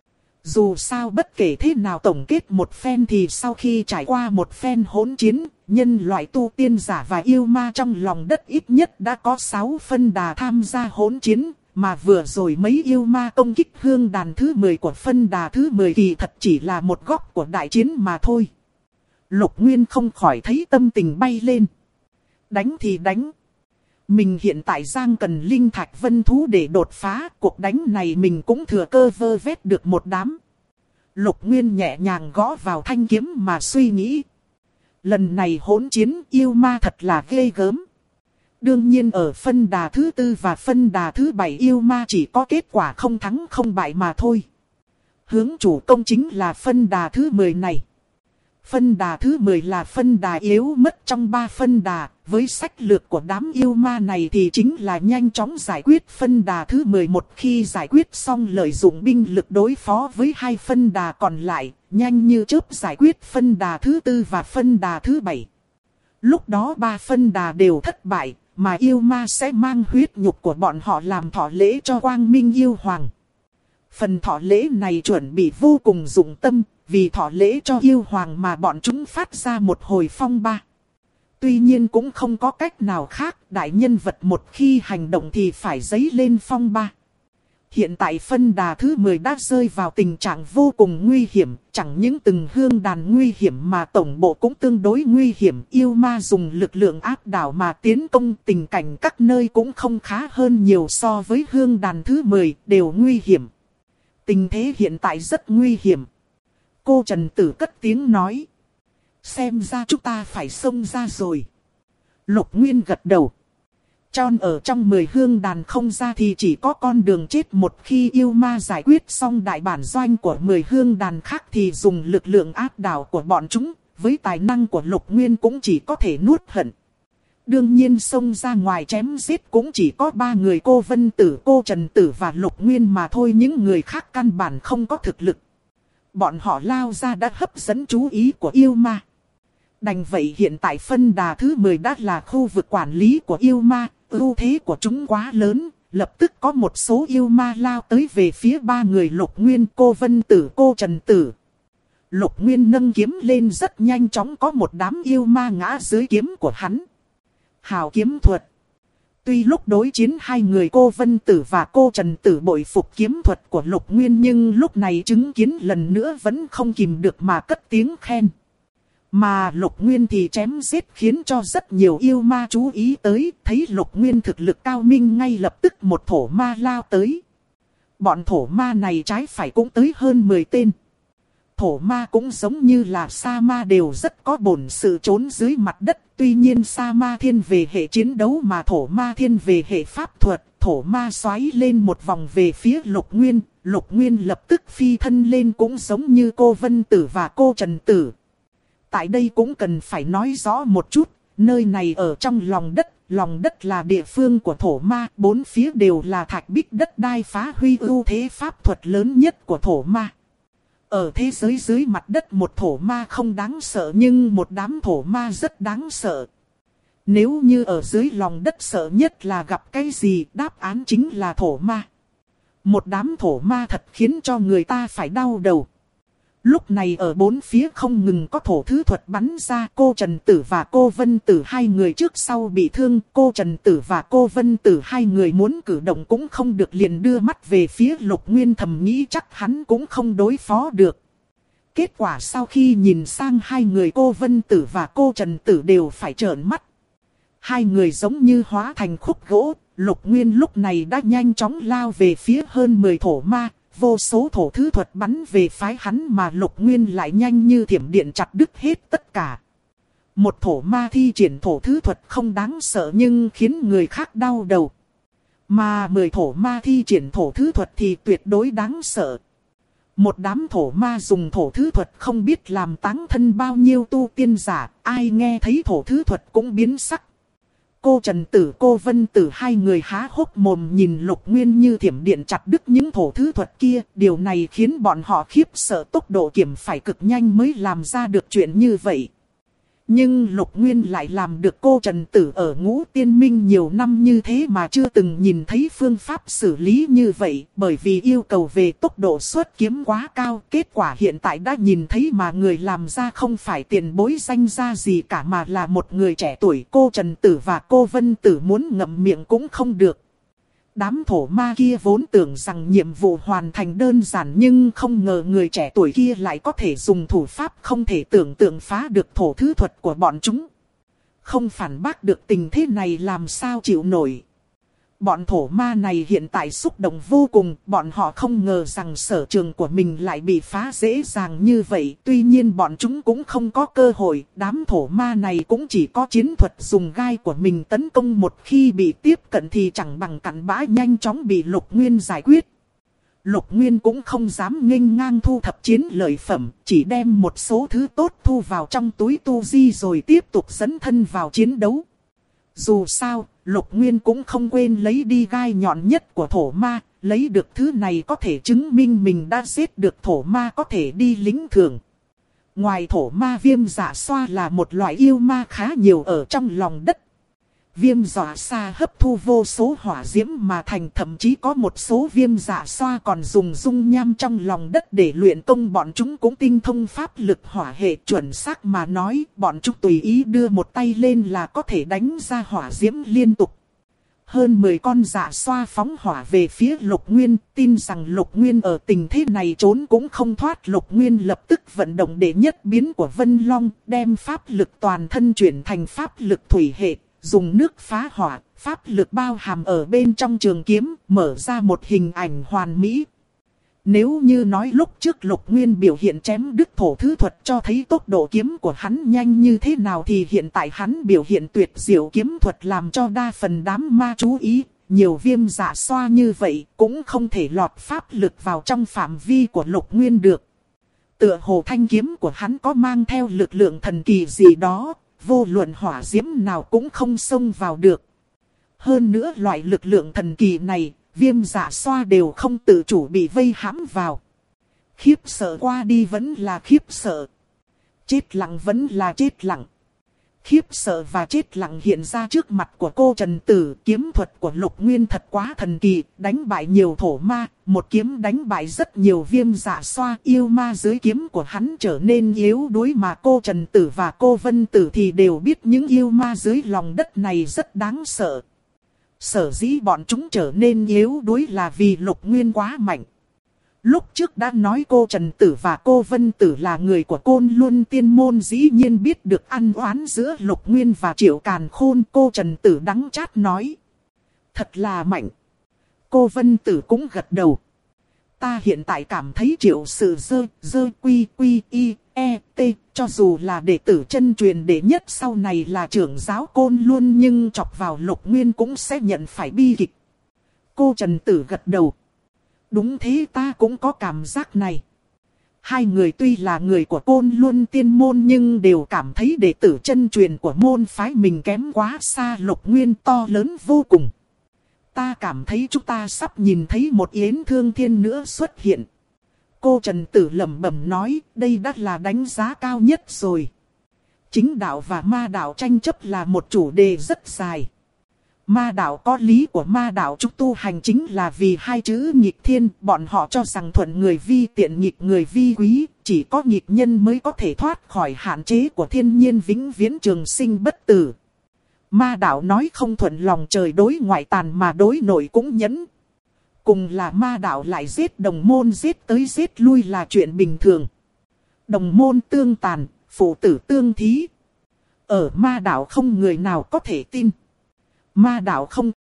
Speaker 1: Dù sao bất kể thế nào tổng kết một phen thì sau khi trải qua một phen hỗn chiến, nhân loại tu tiên giả và yêu ma trong lòng đất ít nhất đã có 6 phân đà tham gia hỗn chiến, mà vừa rồi mấy yêu ma công kích hương đàn thứ 10 của phân đà thứ 10 kỳ thật chỉ là một góc của đại chiến mà thôi. Lục Nguyên không khỏi thấy tâm tình bay lên. Đánh thì đánh. Mình hiện tại giang cần linh thạch vân thú để đột phá, cuộc đánh này mình cũng thừa cơ vơ vét được một đám. Lục Nguyên nhẹ nhàng gõ vào thanh kiếm mà suy nghĩ. Lần này hỗn chiến yêu ma thật là ghê gớm. Đương nhiên ở phân đà thứ 4 và phân đà thứ 7 yêu ma chỉ có kết quả không thắng không bại mà thôi. Hướng chủ công chính là phân đà thứ 10 này. Phân đà thứ 10 là phân đà yếu mất trong 3 phân đà, với sách lược của đám yêu ma này thì chính là nhanh chóng giải quyết phân đà thứ 11, khi giải quyết xong lợi dụng binh lực đối phó với 2 phân đà còn lại, nhanh như chớp giải quyết phân đà thứ 4 và phân đà thứ 7. Lúc đó 3 phân đà đều thất bại, mà yêu ma sẽ mang huyết nhục của bọn họ làm thọ lễ cho Quang Minh Yêu Hoàng. Phần thọ lễ này chuẩn bị vô cùng dụng tâm, vì thọ lễ cho yêu hoàng mà bọn chúng phát ra một hồi phong ba. Tuy nhiên cũng không có cách nào khác, đại nhân vật một khi hành động thì phải dấy lên phong ba. Hiện tại phân đà thứ 10 đã rơi vào tình trạng vô cùng nguy hiểm, chẳng những từng hương đàn nguy hiểm mà tổng bộ cũng tương đối nguy hiểm. Yêu ma dùng lực lượng áp đảo mà tiến công, tình cảnh các nơi cũng không khá hơn nhiều so với hương đàn thứ 10, đều nguy hiểm. Tình thế hiện tại rất nguy hiểm. Cô Trần Tử cất tiếng nói. Xem ra chúng ta phải xông ra rồi. Lục Nguyên gật đầu. Tròn ở trong 10 hương đàn không ra thì chỉ có con đường chết, một khi yêu ma giải quyết xong đại bản doanh của 10 hương đàn khác thì dùng lực lượng áp đảo của bọn chúng, với tài năng của Lục Nguyên cũng chỉ có thể nuốt hận. Đương nhiên xông ra ngoài chém giết cũng chỉ có 3 người, cô Vân Tử, cô Trần Tử và Lục Nguyên mà thôi, những người khác căn bản không có thực lực. Bọn họ lao ra đã hấp dẫn chú ý của yêu ma. Đành vậy hiện tại phân đà thứ 10 đã là khu vực quản lý của yêu ma, ưu thế của chúng quá lớn, lập tức có một số yêu ma lao tới về phía 3 người Lục Nguyên, cô Vân Tử, cô Trần Tử. Lục Nguyên nâng kiếm lên rất nhanh chóng, có một đám yêu ma ngã dưới kiếm của hắn. Hào kiếm thuật. Tuy lúc đối chiến 2 người cô Vân Tử và cô Trần Tử bội phục kiếm thuật của Lục Nguyên, nhưng lúc này chứng kiến lần nữa vẫn không kìm được mà cất tiếng khen. Mà Lục Nguyên thì chém giết khiến cho rất nhiều yêu ma chú ý tới, thấy Lục Nguyên thực lực cao minh ngay lập tức một thổ ma lao tới. Bọn thổ ma này trái phải cũng tới hơn 10 tên. Thổ ma cũng giống như là sa ma, đều rất có bổn sự trốn dưới mặt đất. Tuy nhiên sa ma thiên về hệ chiến đấu mà thổ ma thiên về hệ pháp thuật. Thổ ma xoáy lên một vòng về phía Lục Nguyên. Lục Nguyên lập tức phi thân lên cũng giống như cô Vân Tử và cô Trần Tử. Tại đây cũng cần phải nói rõ một chút, nơi này ở trong lòng đất là địa phương của thổ ma, 4 phía đều là thạch bích đất đai phá huy ưu thế pháp thuật lớn nhất của thổ ma. Ở thế giới dưới mặt đất một thổ ma không đáng sợ, nhưng một đám thổ ma rất đáng sợ. Nếu như ở dưới lòng đất sợ nhất là gặp cái gì, đáp án chính là thổ ma. Một đám thổ ma thật khiến cho người ta phải đau đầu. Lúc này ở 4 phía không ngừng có thổ thứ thuật bắn ra, cô Trần Tử và cô Vân Tử 2 người trước sau bị thương. Cô Trần Tử và cô Vân Tử 2 người muốn cử động cũng không được, liền đưa mắt về phía Lục Nguyên, thầm nghĩ chắc hắn cũng không đối phó được. Kết quả sau khi nhìn sang 2 người cô Vân Tử và cô Trần Tử đều phải trợn mắt. 2 người giống như hóa thành khúc gỗ. Lục Nguyên lúc này đã nhanh chóng lao về phía hơn 10 thổ ma. Vô số thổ thứ thuật bắn về phái hắn mà Lục Nguyên lại nhanh như thiểm điện chặt đứt hết tất cả. Một thổ ma thi triển thổ thứ thuật không đáng sợ nhưng khiến người khác đau đầu. Mà 10 thổ ma thi triển thổ thứ thuật thì tuyệt đối đáng sợ. Một đám thổ ma dùng thổ thứ thuật không biết làm táng thân bao nhiêu tu tiên giả, ai nghe thấy thổ thứ thuật cũng biến sắc. Cô Trần Tử, cô Vân Tử 2 người há hốc mồm nhìn Lục Nguyên như thiểm điện chặt đứt những thổ thứ thuật kia. Điều này khiến bọn họ khiếp sợ, tốc độ kiểm phải cực nhanh mới làm ra được chuyện như vậy. Nhưng Lục Nguyên lại làm được. Cô Trần Tử ở Ngũ Tiên Minh nhiều năm như thế mà chưa từng nhìn thấy phương pháp xử lý như vậy. Bởi vì yêu cầu về tốc độ xuất kiếm quá cao. Kết quả hiện tại đã nhìn thấy mà người làm ra không phải tiền bối danh gia gì cả mà là một người trẻ tuổi. Cô Trần Tử và cô Vân Tử muốn ngậm miệng cũng không được. Đám thổ ma kia vốn tưởng rằng nhiệm vụ hoàn thành đơn giản, nhưng không ngờ người trẻ tuổi kia lại có thể dùng thủ pháp không thể tưởng tượng phá được thổ thứ thuật của bọn chúng. Không phản bác được tình thế này làm sao chịu nổi. Bọn thổ ma này hiện tại xúc động vô cùng, bọn họ không ngờ rằng sở trường của mình lại bị phá dễ dàng như vậy. Tuy nhiên bọn chúng cũng không có cơ hội, đám thổ ma này cũng chỉ có chiến thuật dùng gai của mình tấn công, một khi bị tiếp cận thì chẳng bằng cặn bã nhanh chóng bị Lục Nguyên giải quyết. Lục Nguyên cũng không dám nghênh ngang thu thập chiến lợi phẩm, chỉ đem một số thứ tốt thu vào trong túi tu di rồi tiếp tục dẫn thân vào chiến đấu. Dù sao, Lục Nguyên cũng không quên lấy đi gai nhọn nhất của thổ ma, lấy được thứ này có thể chứng minh mình đã giết được thổ ma, có thể đi lính thường. Ngoài thổ ma, Viêm Dạ Xoa là một loại yêu ma khá nhiều ở trong lòng đất. Viêm dọa xa hấp thu vô số hỏa diễm mà thành, thậm chí có một số viêm dạ xoa còn dùng dung nham trong lòng đất để luyện công. Bọn chúng cũng tinh thông pháp lực hỏa hệ, chuẩn xác mà nói, bọn chúng tùy ý đưa một tay lên là có thể đánh ra hỏa diễm liên tục. Hơn 10 con dạ xoa phóng hỏa về phía Lục Nguyên, tin rằng Lục Nguyên ở tình thế này trốn cũng không thoát. Lục Nguyên lập tức vận động đệ nhất biến của Vân Long, đem pháp lực toàn thân chuyển thành pháp lực thủy hệ, dùng nước phá hỏa, pháp lực bao hàm ở bên trong trường kiếm, mở ra một hình ảnh hoàn mỹ. Nếu như nói lúc trước Lục Nguyên biểu hiện chém đứt thổ thứ thuật cho thấy tốc độ kiếm của hắn nhanh như thế nào, thì hiện tại hắn biểu hiện tuyệt diệu kiếm thuật làm cho đa phần đám ma chú ý. Nhiều viêm dạ xoa như vậy cũng không thể lọt pháp lực vào trong phạm vi của Lục Nguyên được. Tựa hồ thanh kiếm của hắn có mang theo lực lượng thần kỳ gì đó, vô luận hỏa diễm nào cũng không xông vào được. Hơn nữa loại lực lượng thần kỳ này, viêm dạ xoa đều không tự chủ bị vây hãm vào. Khiếp sợ qua đi vẫn là khiếp sợ. Chết lặng vẫn là chết lặng. Khiếp sợ và chết lặng hiện ra trước mặt của cô Trần Tử. Kiếm thuật của Lục Nguyên thật quá thần kỳ, đánh bại nhiều thổ ma, một kiếm đánh bại rất nhiều viêm dạ xoa. Yêu ma dưới kiếm của hắn trở nên yếu đuối, mà cô Trần Tử và cô Vân Tử thì đều biết những yêu ma dưới lòng đất này rất đáng sợ. Sở dĩ bọn chúng trở nên yếu đuối là vì Lục Nguyên quá mạnh. Lúc trước đã nói cô Trần Tử và cô Vân Tử là người của Côn Luân Tiên Môn, dĩ nhiên biết được ăn oán giữa Lục Nguyên và Triệu Càn Khôn. Cô Trần Tử đắng chát nói: thật là mạnh. Cô Vân Tử cũng gật đầu. Ta hiện tại cảm thấy Triệu Sự quy y e t, cho dù là đệ tử chân truyền đệ nhất sau này là trưởng giáo Côn Luân, nhưng chọc vào Lục Nguyên cũng sẽ nhận phải bi kịch. Cô Trần Tử gật đầu. Đúng thế, ta cũng có cảm giác này. Hai người tuy là người của Côn Luân Tiên Môn nhưng đều cảm thấy đệ tử chân truyền của môn phái mình kém quá xa. Lục Nguyên to lớn vô cùng. Ta cảm thấy chúng ta sắp nhìn thấy một Yến Thương Thiên nữa xuất hiện. Cô Trần Tử lẩm bẩm nói, đây đã là đánh giá cao nhất rồi. Chính đạo và ma đạo tranh chấp là một chủ đề rất dài. Ma đạo có lý của ma đạo, chúng tu hành chính là vì hai chữ nghịch thiên. Bọn họ cho rằng thuận người vi tiện, nghịch người vi quý. Chỉ có nghịch nhân mới có thể thoát khỏi hạn chế của thiên nhiên, vĩnh viễn trường sinh bất tử. Ma đạo nói không thuận lòng trời, đối ngoại tàn mà đối nội cũng nhẫn. Cùng là ma đạo lại giết đồng môn, giết tới giết lui là chuyện bình thường. Đồng môn tương tàn, phụ tử tương thí. Ở ma đạo không người nào có thể tin. Ma đạo không